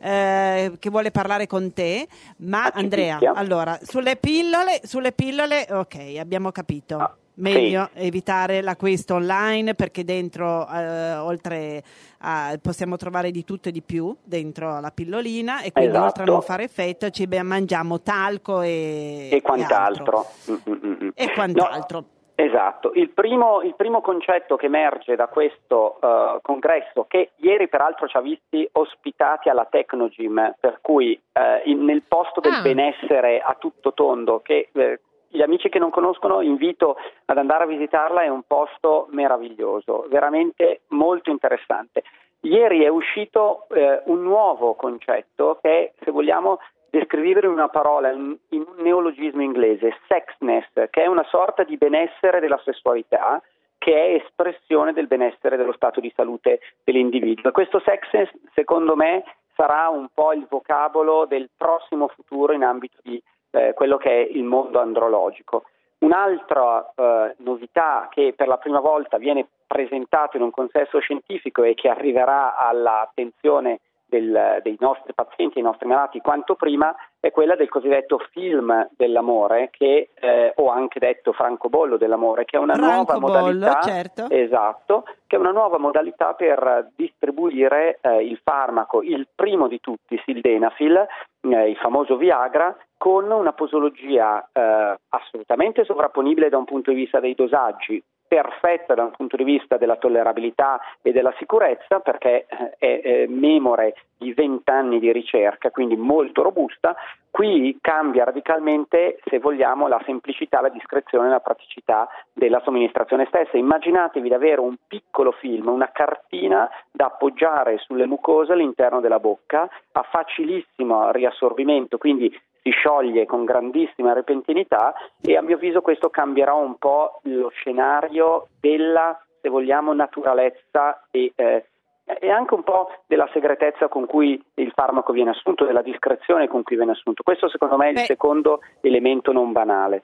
eh, che vuole parlare con te. Ma Andrea, picchia. allora, sulle pillole, sulle pillole, ok, abbiamo capito. Meglio evitare l'acquisto online perché dentro, eh, oltre a, possiamo trovare di tutto e di più dentro la pillolina e quindi Esatto. oltre a non fare effetto ci be- mangiamo talco e, E quant'altro. E, Mm, mm, mm, mm. e quant'altro. Esatto, il primo, il primo concetto che emerge da questo uh, congresso, che ieri peraltro ci ha visti ospitati alla Tecnogym, per cui uh, in- nel posto del Ah. benessere a tutto tondo, che eh, gli amici che non conoscono invito ad andare a visitarla, è un posto meraviglioso, veramente molto interessante. Ieri è uscito eh, un nuovo concetto che è, se vogliamo descrivere in una parola, in, in un neologismo inglese, sexness, che è una sorta di benessere della sessualità, che è espressione del benessere dello stato di salute dell'individuo. E questo sexness, secondo me, sarà un po' il vocabolo del prossimo futuro in ambito di eh, quello che è il mondo andrologico. Un'altra eh, novità che per la prima volta viene presentata in un consesso scientifico e che arriverà all'attenzione del, dei nostri pazienti, dei nostri malati quanto prima, è quella del cosiddetto film dell'amore, che eh, o anche detto francobollo dell'amore, che è una nuova Francobollo, modalità, certo. esatto, che è una nuova modalità per distribuire eh, il farmaco, il primo di tutti, sildenafil, eh, il famoso Viagra, con una posologia eh, assolutamente sovrapponibile da un punto di vista dei dosaggi, perfetta da un punto di vista della tollerabilità e della sicurezza, perché eh, è, è memore di vent'anni di ricerca, quindi molto robusta. Qui cambia radicalmente, se vogliamo, la semplicità, la discrezione e la praticità della somministrazione stessa. Immaginatevi di avere un piccolo film, una cartina da appoggiare sulle mucose all'interno della bocca a facilissimo riassorbimento, quindi si scioglie con grandissima repentinità, e a mio avviso questo cambierà un po' lo scenario della, se vogliamo, naturalezza e, eh, e anche un po' della segretezza con cui il farmaco viene assunto, della discrezione con cui viene assunto. Questo secondo me è il Beh. secondo elemento non banale.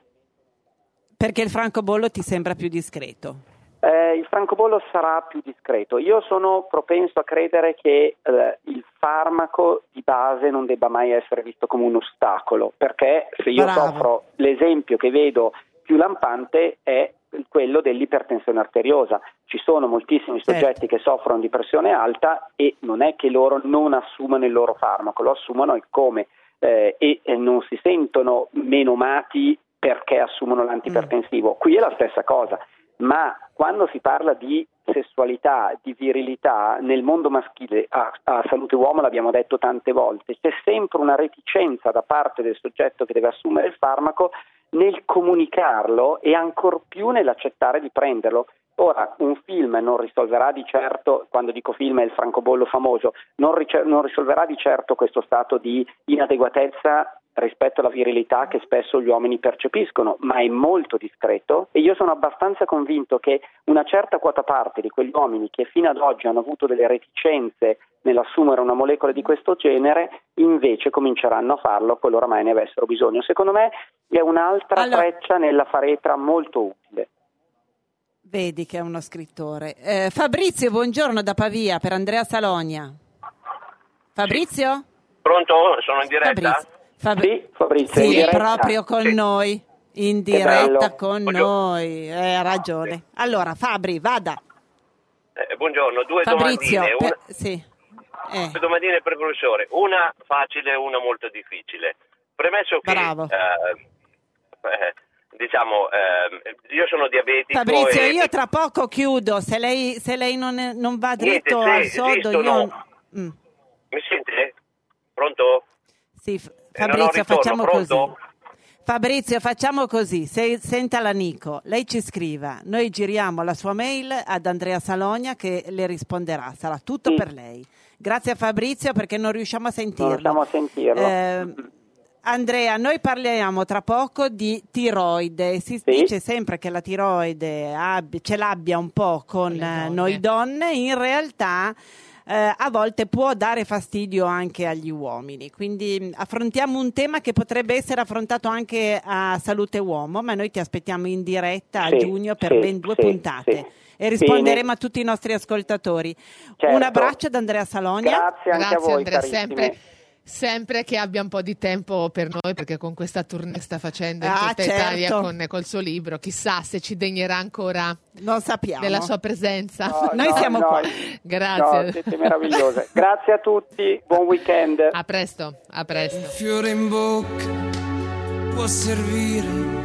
Perché il francobollo ti sembra più discreto? Eh, il francobollo sarà più discreto. Io sono propenso a credere che eh, il farmaco di base non debba mai essere visto come un ostacolo, perché se io Bravo. soffro, l'esempio che vedo più lampante è quello dell'ipertensione arteriosa. Ci sono moltissimi soggetti che soffrono di pressione alta e non è che loro non assumono il loro farmaco, lo assumono e come eh, e, e non si sentono menomati perché assumono l'antipertensivo. Qui è la stessa cosa. Ma quando si parla di sessualità, di virilità nel mondo maschile, a, a salute uomo l'abbiamo detto tante volte, c'è sempre una reticenza da parte del soggetto che deve assumere il farmaco nel comunicarlo e ancor più nell'accettare di prenderlo. Ora, un film non risolverà di certo, quando dico film è il francobollo famoso, non, rice- non risolverà di certo questo stato di inadeguatezza rispetto alla virilità che spesso gli uomini percepiscono, ma è molto discreto, e io sono abbastanza convinto che una certa quota parte di quegli uomini che fino ad oggi hanno avuto delle reticenze nell'assumere una molecola di questo genere invece cominceranno a farlo qualora mai ne avessero bisogno. Secondo me è un'altra Allora- freccia nella faretra molto utile. Vedi che è uno scrittore. Eh, Fabrizio, buongiorno da Pavia per Andrea Salogna. Fabrizio? Pronto? Sono in diretta? Fabrizio. Fab- Sì, Fabrizio, in Sì, diretta. proprio con Sì. noi, in Che diretta bello. con Buongiorno. noi. Eh, ha ragione. Allora, Fabri, vada. Eh, buongiorno, due Fabrizio, domandine. Una, per- sì. Eh, due domandine per il professore. Una facile e una molto difficile. Premesso che, Bravo. eh, eh, diciamo, eh, io sono diabetico Fabrizio, e... io tra poco chiudo. Se lei, se lei non, è- non va Niente, dritto se al sodo, esistono- io. Mm, Mi sente? Pronto? sì, F- Eh, non ho Fabrizio, ritorno, facciamo pronto? così. Fabrizio, facciamo così. Se, senta l'amico, lei ci scriva. Noi giriamo la sua mail ad Andrea Salogna che le risponderà. Sarà tutto Sì. per lei. Grazie a Fabrizio perché non riusciamo a sentirlo. Non riusciamo a sentirlo. Eh, Andrea, noi parliamo tra poco di tiroide. Si Sì. dice sempre che la tiroide abbia- ce l'abbia un po' con eh, noi donne, in realtà eh, a volte può dare fastidio anche agli uomini. Quindi mh, affrontiamo un tema che potrebbe essere affrontato anche a Salute Uomo, ma noi ti aspettiamo in diretta a Sì, giugno per sì, ben due sì, puntate. sì. E risponderemo Bene. a tutti i nostri ascoltatori. Certo. Un abbraccio da Andrea Salonia. Grazie anche a voi, Andrea, carissime. sempre, sempre che abbia un po' di tempo per noi, perché con questa tournée che sta facendo in Ah, tutta certo. Italia con, col suo libro, chissà se ci degnerà ancora Non sappiamo. della sua presenza. No, Noi no, siamo no, qua. Grazie. No, siete meravigliose. Grazie a tutti, buon weekend. A presto, a presto. Fiore in bocca può servire.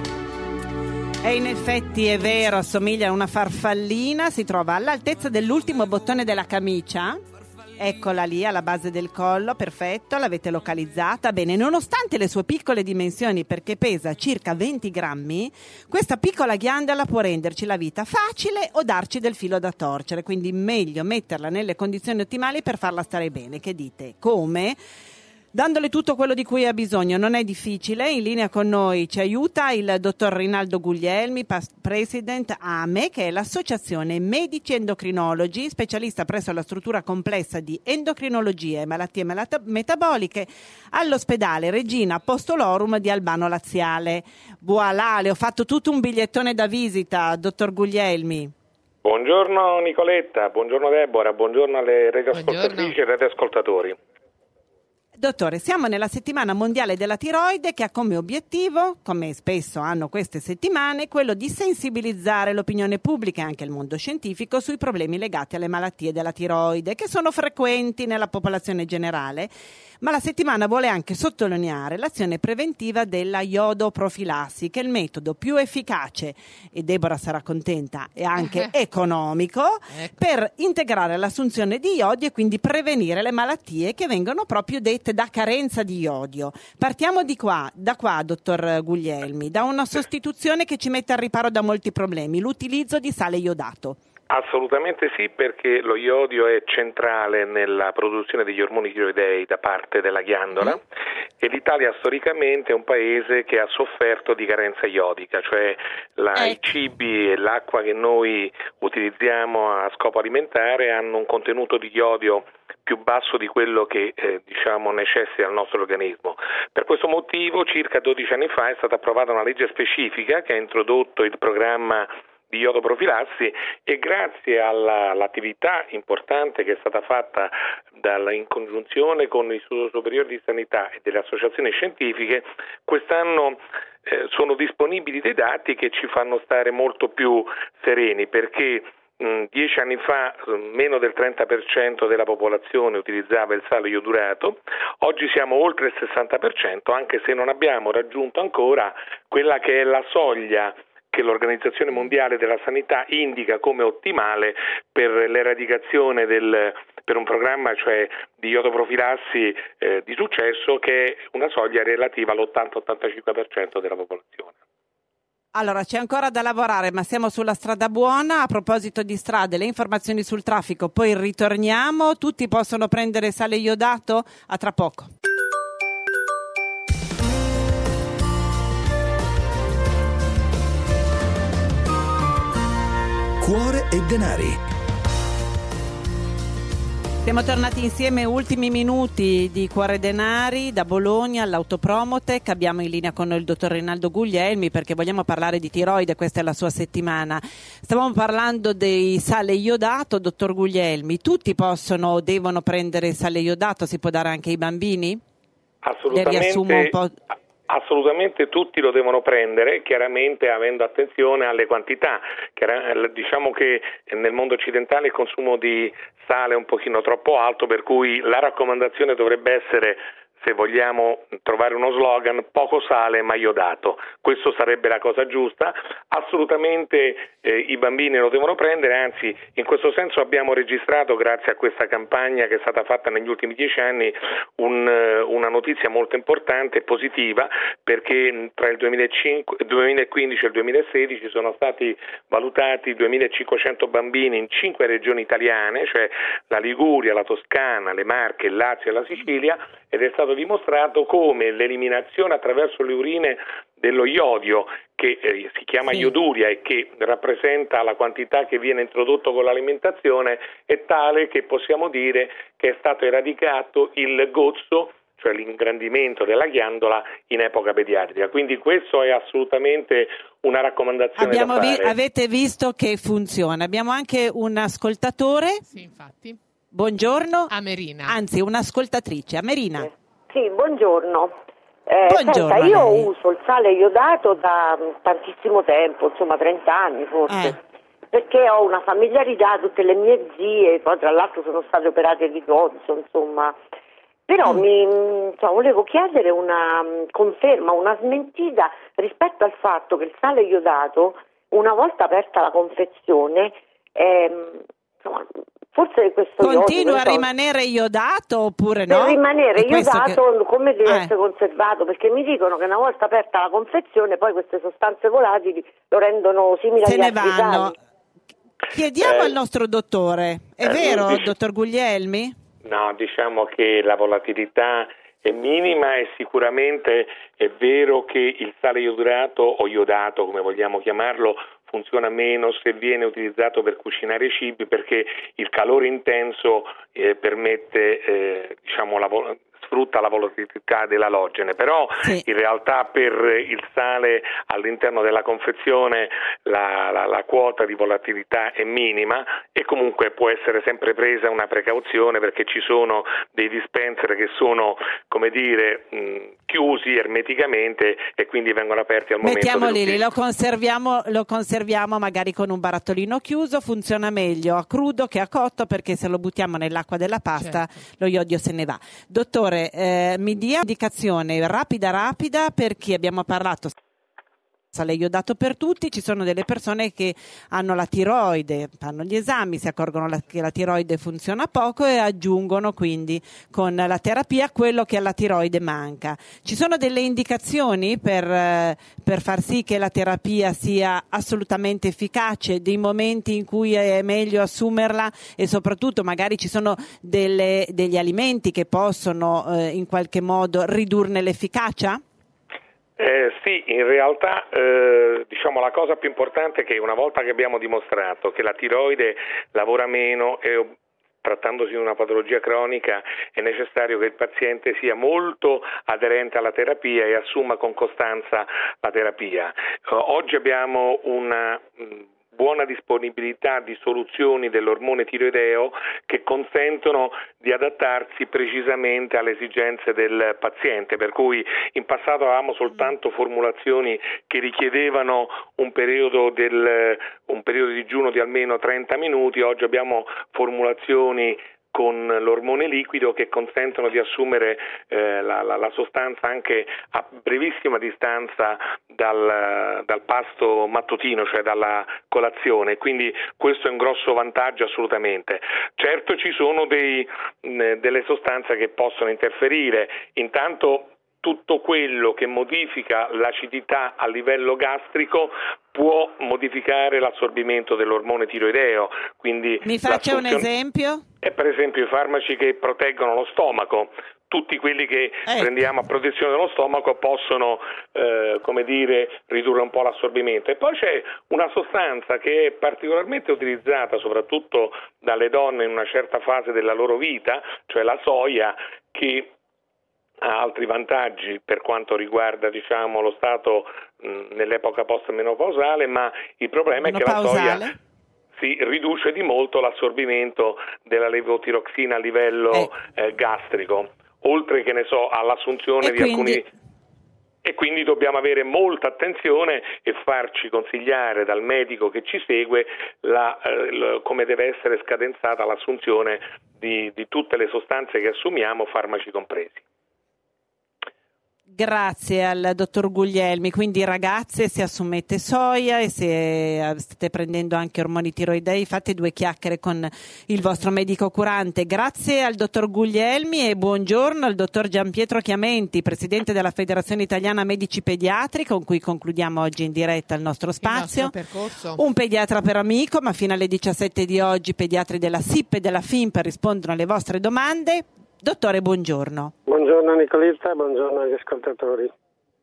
E in effetti è vero, assomiglia a una farfallina, si trova all'altezza dell'ultimo bottone della camicia. Eccola lì alla base del collo, perfetto, l'avete localizzata. Bene, nonostante le sue piccole dimensioni, perché pesa circa venti grammi, questa piccola ghiandola può renderci la vita facile o darci del filo da torcere, quindi meglio metterla nelle condizioni ottimali per farla stare bene. Che dite? Come? Dandole tutto quello di cui ha bisogno. Non è difficile. In linea con noi ci aiuta il dottor Rinaldo Guglielmi, past- president A M E, che è l'associazione Medici Endocrinologi, specialista presso la struttura complessa di endocrinologia e malattie melata- metaboliche all'ospedale Regina Apostolorum di Albano Laziale. Voilà, le ho fatto tutto un bigliettone da visita, dottor Guglielmi. Buongiorno Nicoletta, buongiorno Deborah, buongiorno alle radioascoltatrici e radioascoltatori. Dottore, siamo nella settimana mondiale della tiroide che ha come obiettivo, come spesso hanno queste settimane, quello di sensibilizzare l'opinione pubblica e anche il mondo scientifico sui problemi legati alle malattie della tiroide, che sono frequenti nella popolazione generale, ma la settimana vuole anche sottolineare l'azione preventiva della iodoprofilassi, che è il metodo più efficace, e Deborah sarà contenta, e anche economico, per integrare l'assunzione di iodio e quindi prevenire le malattie che vengono proprio dette da carenza di iodio. Partiamo di qua, da qua, dottor Guglielmi, da una sostituzione che ci mette al riparo da molti problemi, l'utilizzo di sale iodato. Assolutamente sì, perché lo iodio è centrale nella produzione degli ormoni tiroidei da parte della ghiandola mm. e l'Italia storicamente è un paese che ha sofferto di carenza iodica, cioè la, eh. i cibi e l'acqua che noi utilizziamo a scopo alimentare hanno un contenuto di iodio più basso di quello che eh, diciamo necessita il nostro organismo. Per questo motivo circa dodici anni fa è stata approvata una legge specifica che ha introdotto il programma di iodoprofilassi e grazie alla, all'attività importante che è stata fatta dalla, in congiunzione con l'Istituto Superiore di Sanità e delle associazioni scientifiche, quest'anno eh, sono disponibili dei dati che ci fanno stare molto più sereni, perché mh, dieci anni fa mh, meno del trenta per cento della popolazione utilizzava il sale iodurato, oggi siamo oltre il sessanta per cento, anche se non abbiamo raggiunto ancora quella che è la soglia che l'Organizzazione Mondiale della Sanità indica come ottimale per l'eradicazione del, per un programma cioè di iodoprofilassi eh, di successo, che è una soglia relativa all'ottanta ottantacinque per cento della popolazione. Allora, c'è ancora da lavorare, ma siamo sulla strada buona. A proposito di strade, le informazioni sul traffico, poi ritorniamo. Tutti possono prendere sale iodato? A tra poco. Cuore e denari. Siamo tornati insieme, ultimi minuti di Cuore Denari da Bologna all'Autopromotec. Abbiamo in linea con noi il dottor Rinaldo Guglielmi perché vogliamo parlare di tiroide, questa è la sua settimana. Stavamo parlando dei sale iodato, dottor Guglielmi. Tutti possono o devono prendere sale iodato? Si può dare anche ai bambini? Assolutamente. Le riassumo un po'. Assolutamente tutti lo devono prendere, chiaramente avendo attenzione alle quantità. Diciamo che nel mondo occidentale il consumo di sale è un pochino troppo alto, per cui la raccomandazione dovrebbe essere, se vogliamo trovare uno slogan, poco sale ma iodato. Questo sarebbe la cosa giusta. Assolutamente eh, i bambini lo devono prendere, anzi in questo senso abbiamo registrato, grazie a questa campagna che è stata fatta negli ultimi dieci anni, un, una notizia molto importante e positiva, perché tra il duemilaquindici e il duemilasedici sono stati valutati duemilacinquecento bambini in cinque regioni italiane, cioè la Liguria, la Toscana, le Marche, il Lazio e la Sicilia, ed è stato stato dimostrato come l'eliminazione attraverso le urine dello iodio, che eh, si chiama sì. ioduria e che rappresenta la quantità che viene introdotto con l'alimentazione, è tale che possiamo dire che è stato eradicato il gozzo, cioè l'ingrandimento della ghiandola in epoca pediatrica. Quindi questo è assolutamente una raccomandazione Abbiamo da fare. Vi- avete visto che funziona. Abbiamo anche un ascoltatore. Sì, infatti. Buongiorno. Amerina. Anzi, un'ascoltatrice. Amerina. Sì, buongiorno. Eh, Buongiorno senta, io lei. uso il sale iodato da tantissimo tempo, insomma trenta anni forse, Eh. perché ho una familiarità, tutte le mie zie, poi tra l'altro sono state operate di gozzo, insomma. Però Mm. mi, insomma, volevo chiedere una mm, conferma, una smentita rispetto al fatto che il sale iodato, una volta aperta la confezione, ehm, insomma, forse questo Continua iodio, a non so, rimanere iodato oppure no? per rimanere È questo iodato, che- come deve Eh. essere conservato? Perché mi dicono che una volta aperta la confezione poi queste sostanze volatili lo rendono simile Se agli ne altri vanno. sali. Chiediamo Eh. al nostro dottore. È Eh, vero, dic- dottor Guglielmi? No, diciamo che la volatilità è minima e sicuramente è vero che il sale iodato o iodato, come vogliamo chiamarlo, funziona meno se viene utilizzato per cucinare i cibi, perché il calore intenso eh, permette, eh, diciamo, la vo- sfrutta la volatilità dell'alogene, però Sì. in realtà per il sale all'interno della confezione la, la, la quota di volatilità è minima e comunque può essere sempre presa una precauzione, perché ci sono dei dispenser che sono, come dire, mh, chiusi ermeticamente e quindi vengono aperti al momento Mettiamoli lì, dell'utilizzo. lo conserviamo, lo conserviamo magari con un barattolino chiuso, funziona meglio a crudo che a cotto, perché se lo buttiamo nell'acqua della pasta lo iodio se ne va. Dottore, eh, mi dia indicazione rapida rapida, perché abbiamo parlato sale iodato per tutti, ci sono delle persone che hanno la tiroide, fanno gli esami, si accorgono la, che la tiroide funziona poco e aggiungono quindi con la terapia quello che alla tiroide manca. Ci sono delle indicazioni per, eh, per far sì che la terapia sia assolutamente efficace, dei momenti in cui è meglio assumerla e soprattutto magari ci sono delle, degli alimenti che possono eh, in qualche modo ridurne l'efficacia? Eh, sì, in realtà eh, diciamo la cosa più importante è che una volta che abbiamo dimostrato che la tiroide lavora meno e trattandosi di una patologia cronica è necessario che il paziente sia molto aderente alla terapia e assuma con costanza la terapia. Eh, oggi abbiamo una mh, buona disponibilità di soluzioni dell'ormone tiroideo che consentono di adattarsi precisamente alle esigenze del paziente, per cui in passato avevamo soltanto formulazioni che richiedevano un periodo, del, un periodo di digiuno di almeno trenta minuti, oggi abbiamo formulazioni con l'ormone liquido che consentono di assumere eh, la, la, la sostanza anche a brevissima distanza dal, dal pasto mattutino, cioè dalla colazione, quindi questo è un grosso vantaggio assolutamente. Certo ci sono dei, mh, delle sostanze che possono interferire, intanto tutto quello che modifica l'acidità a livello gastrico può modificare l'assorbimento dell'ormone tiroideo. Quindi Mi faccia un esempio? È per esempio i farmaci che proteggono lo stomaco. Tutti quelli che Eh. prendiamo a protezione dello stomaco possono, eh, come dire, ridurre un po' l'assorbimento. E poi c'è una sostanza che è particolarmente utilizzata soprattutto dalle donne in una certa fase della loro vita, cioè la soia, che ha altri vantaggi per quanto riguarda, diciamo, lo stato mh, nell'epoca post-menopausale, ma il problema è che la soia si riduce di molto l'assorbimento della levotiroxina a livello eh. Eh, gastrico, oltre che ne so all'assunzione e di quindi... alcuni. E quindi dobbiamo avere molta attenzione e farci consigliare dal medico che ci segue la, eh, l- come deve essere scadenzata l'assunzione di, di tutte le sostanze che assumiamo, farmaci compresi. Grazie al dottor Guglielmi. Quindi ragazze, se assumete soia e se state prendendo anche ormoni tiroidei, fate due chiacchiere con il vostro medico curante. Grazie al dottor Guglielmi e buongiorno al dottor Gianpietro Chiamenti, presidente della Federazione Italiana Medici Pediatri, con cui concludiamo oggi in diretta il nostro spazio. Il nostro percorso. Un pediatra per amico, ma fino alle diciassette di oggi pediatri della S I P e della F I M P rispondono alle vostre domande. Dottore, buongiorno. Buongiorno Nicoletta, buongiorno agli ascoltatori.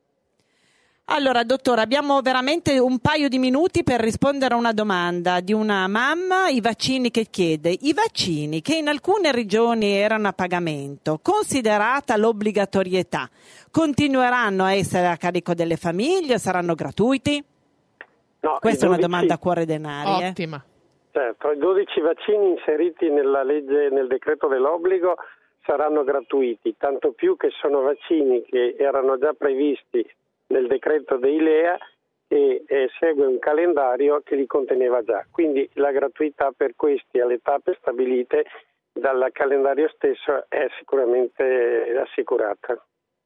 Allora, dottore, abbiamo veramente un paio di minuti per rispondere a una domanda di una mamma, i vaccini che chiede. I vaccini che in alcune regioni erano a pagamento, considerata l'obbligatorietà, continueranno a essere a carico delle famiglie o saranno gratuiti? No, Questa è una dodici domanda a cuore denari. Eh? Ottima. Certo, i dodici vaccini inseriti nella legge, nel decreto dell'obbligo saranno gratuiti, tanto più che sono vaccini che erano già previsti nel decreto dei L E A e, e segue un calendario che li conteneva già. Quindi la gratuità per questi alle tappe stabilite dal calendario stesso è sicuramente assicurata.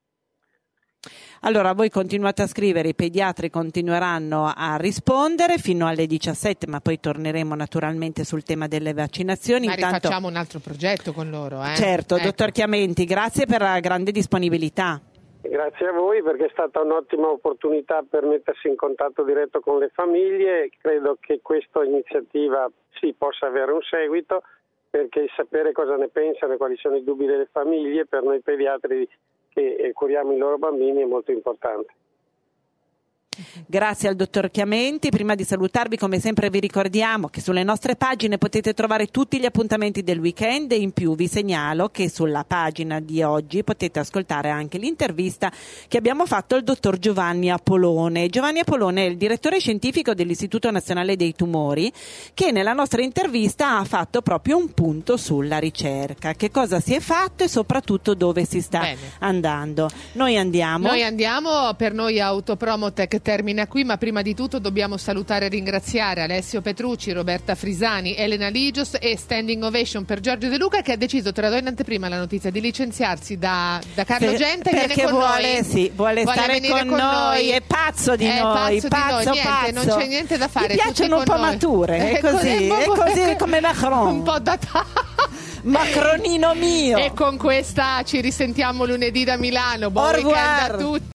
Allora, voi continuate a scrivere, i pediatri continueranno a rispondere fino alle diciassette, ma poi torneremo naturalmente sul tema delle vaccinazioni. Ma Intanto, rifacciamo un altro progetto con loro. Eh? Certo, ecco. Dottor Chiamenti, grazie per la grande disponibilità. Grazie a voi perché è stata un'ottima opportunità per mettersi in contatto diretto con le famiglie. Credo che questa iniziativa sì, possa avere un seguito, perché sapere cosa ne pensano e quali sono i dubbi delle famiglie per noi pediatri che curiamo i loro bambini è molto importante. Grazie al dottor Chiamenti. Prima di salutarvi, come sempre vi ricordiamo che sulle nostre pagine potete trovare tutti gli appuntamenti del weekend e in più vi segnalo che sulla pagina di oggi potete ascoltare anche l'intervista che abbiamo fatto al dottor Giovanni Apolone. Giovanni Apolone è il direttore scientifico dell'Istituto Nazionale dei Tumori, che nella nostra intervista ha fatto proprio un punto sulla ricerca, che cosa si è fatto e soprattutto dove si sta Bene. andando. Noi andiamo. Noi andiamo, per noi Autopromotech termina qui, ma prima di tutto dobbiamo salutare e ringraziare Alessio Petrucci, Roberta Frisani, Elena Ligios e standing ovation per Giorgio De Luca, che ha deciso, te la do in anteprima la notizia, di licenziarsi da, da Carlo Per- Gente. perché viene con vuole, noi. sì, vuole stare venire con noi, è pazzo di è noi, pazzo, pazzo, di noi. Niente, pazzo. non c'è niente da fare. Gli piacciono un tutti po' con noi. mature, è così, un è po'- così come Macron. Un po' da Macronino mio. E con questa ci risentiamo lunedì da Milano. Buon Au weekend revoir. a tutti.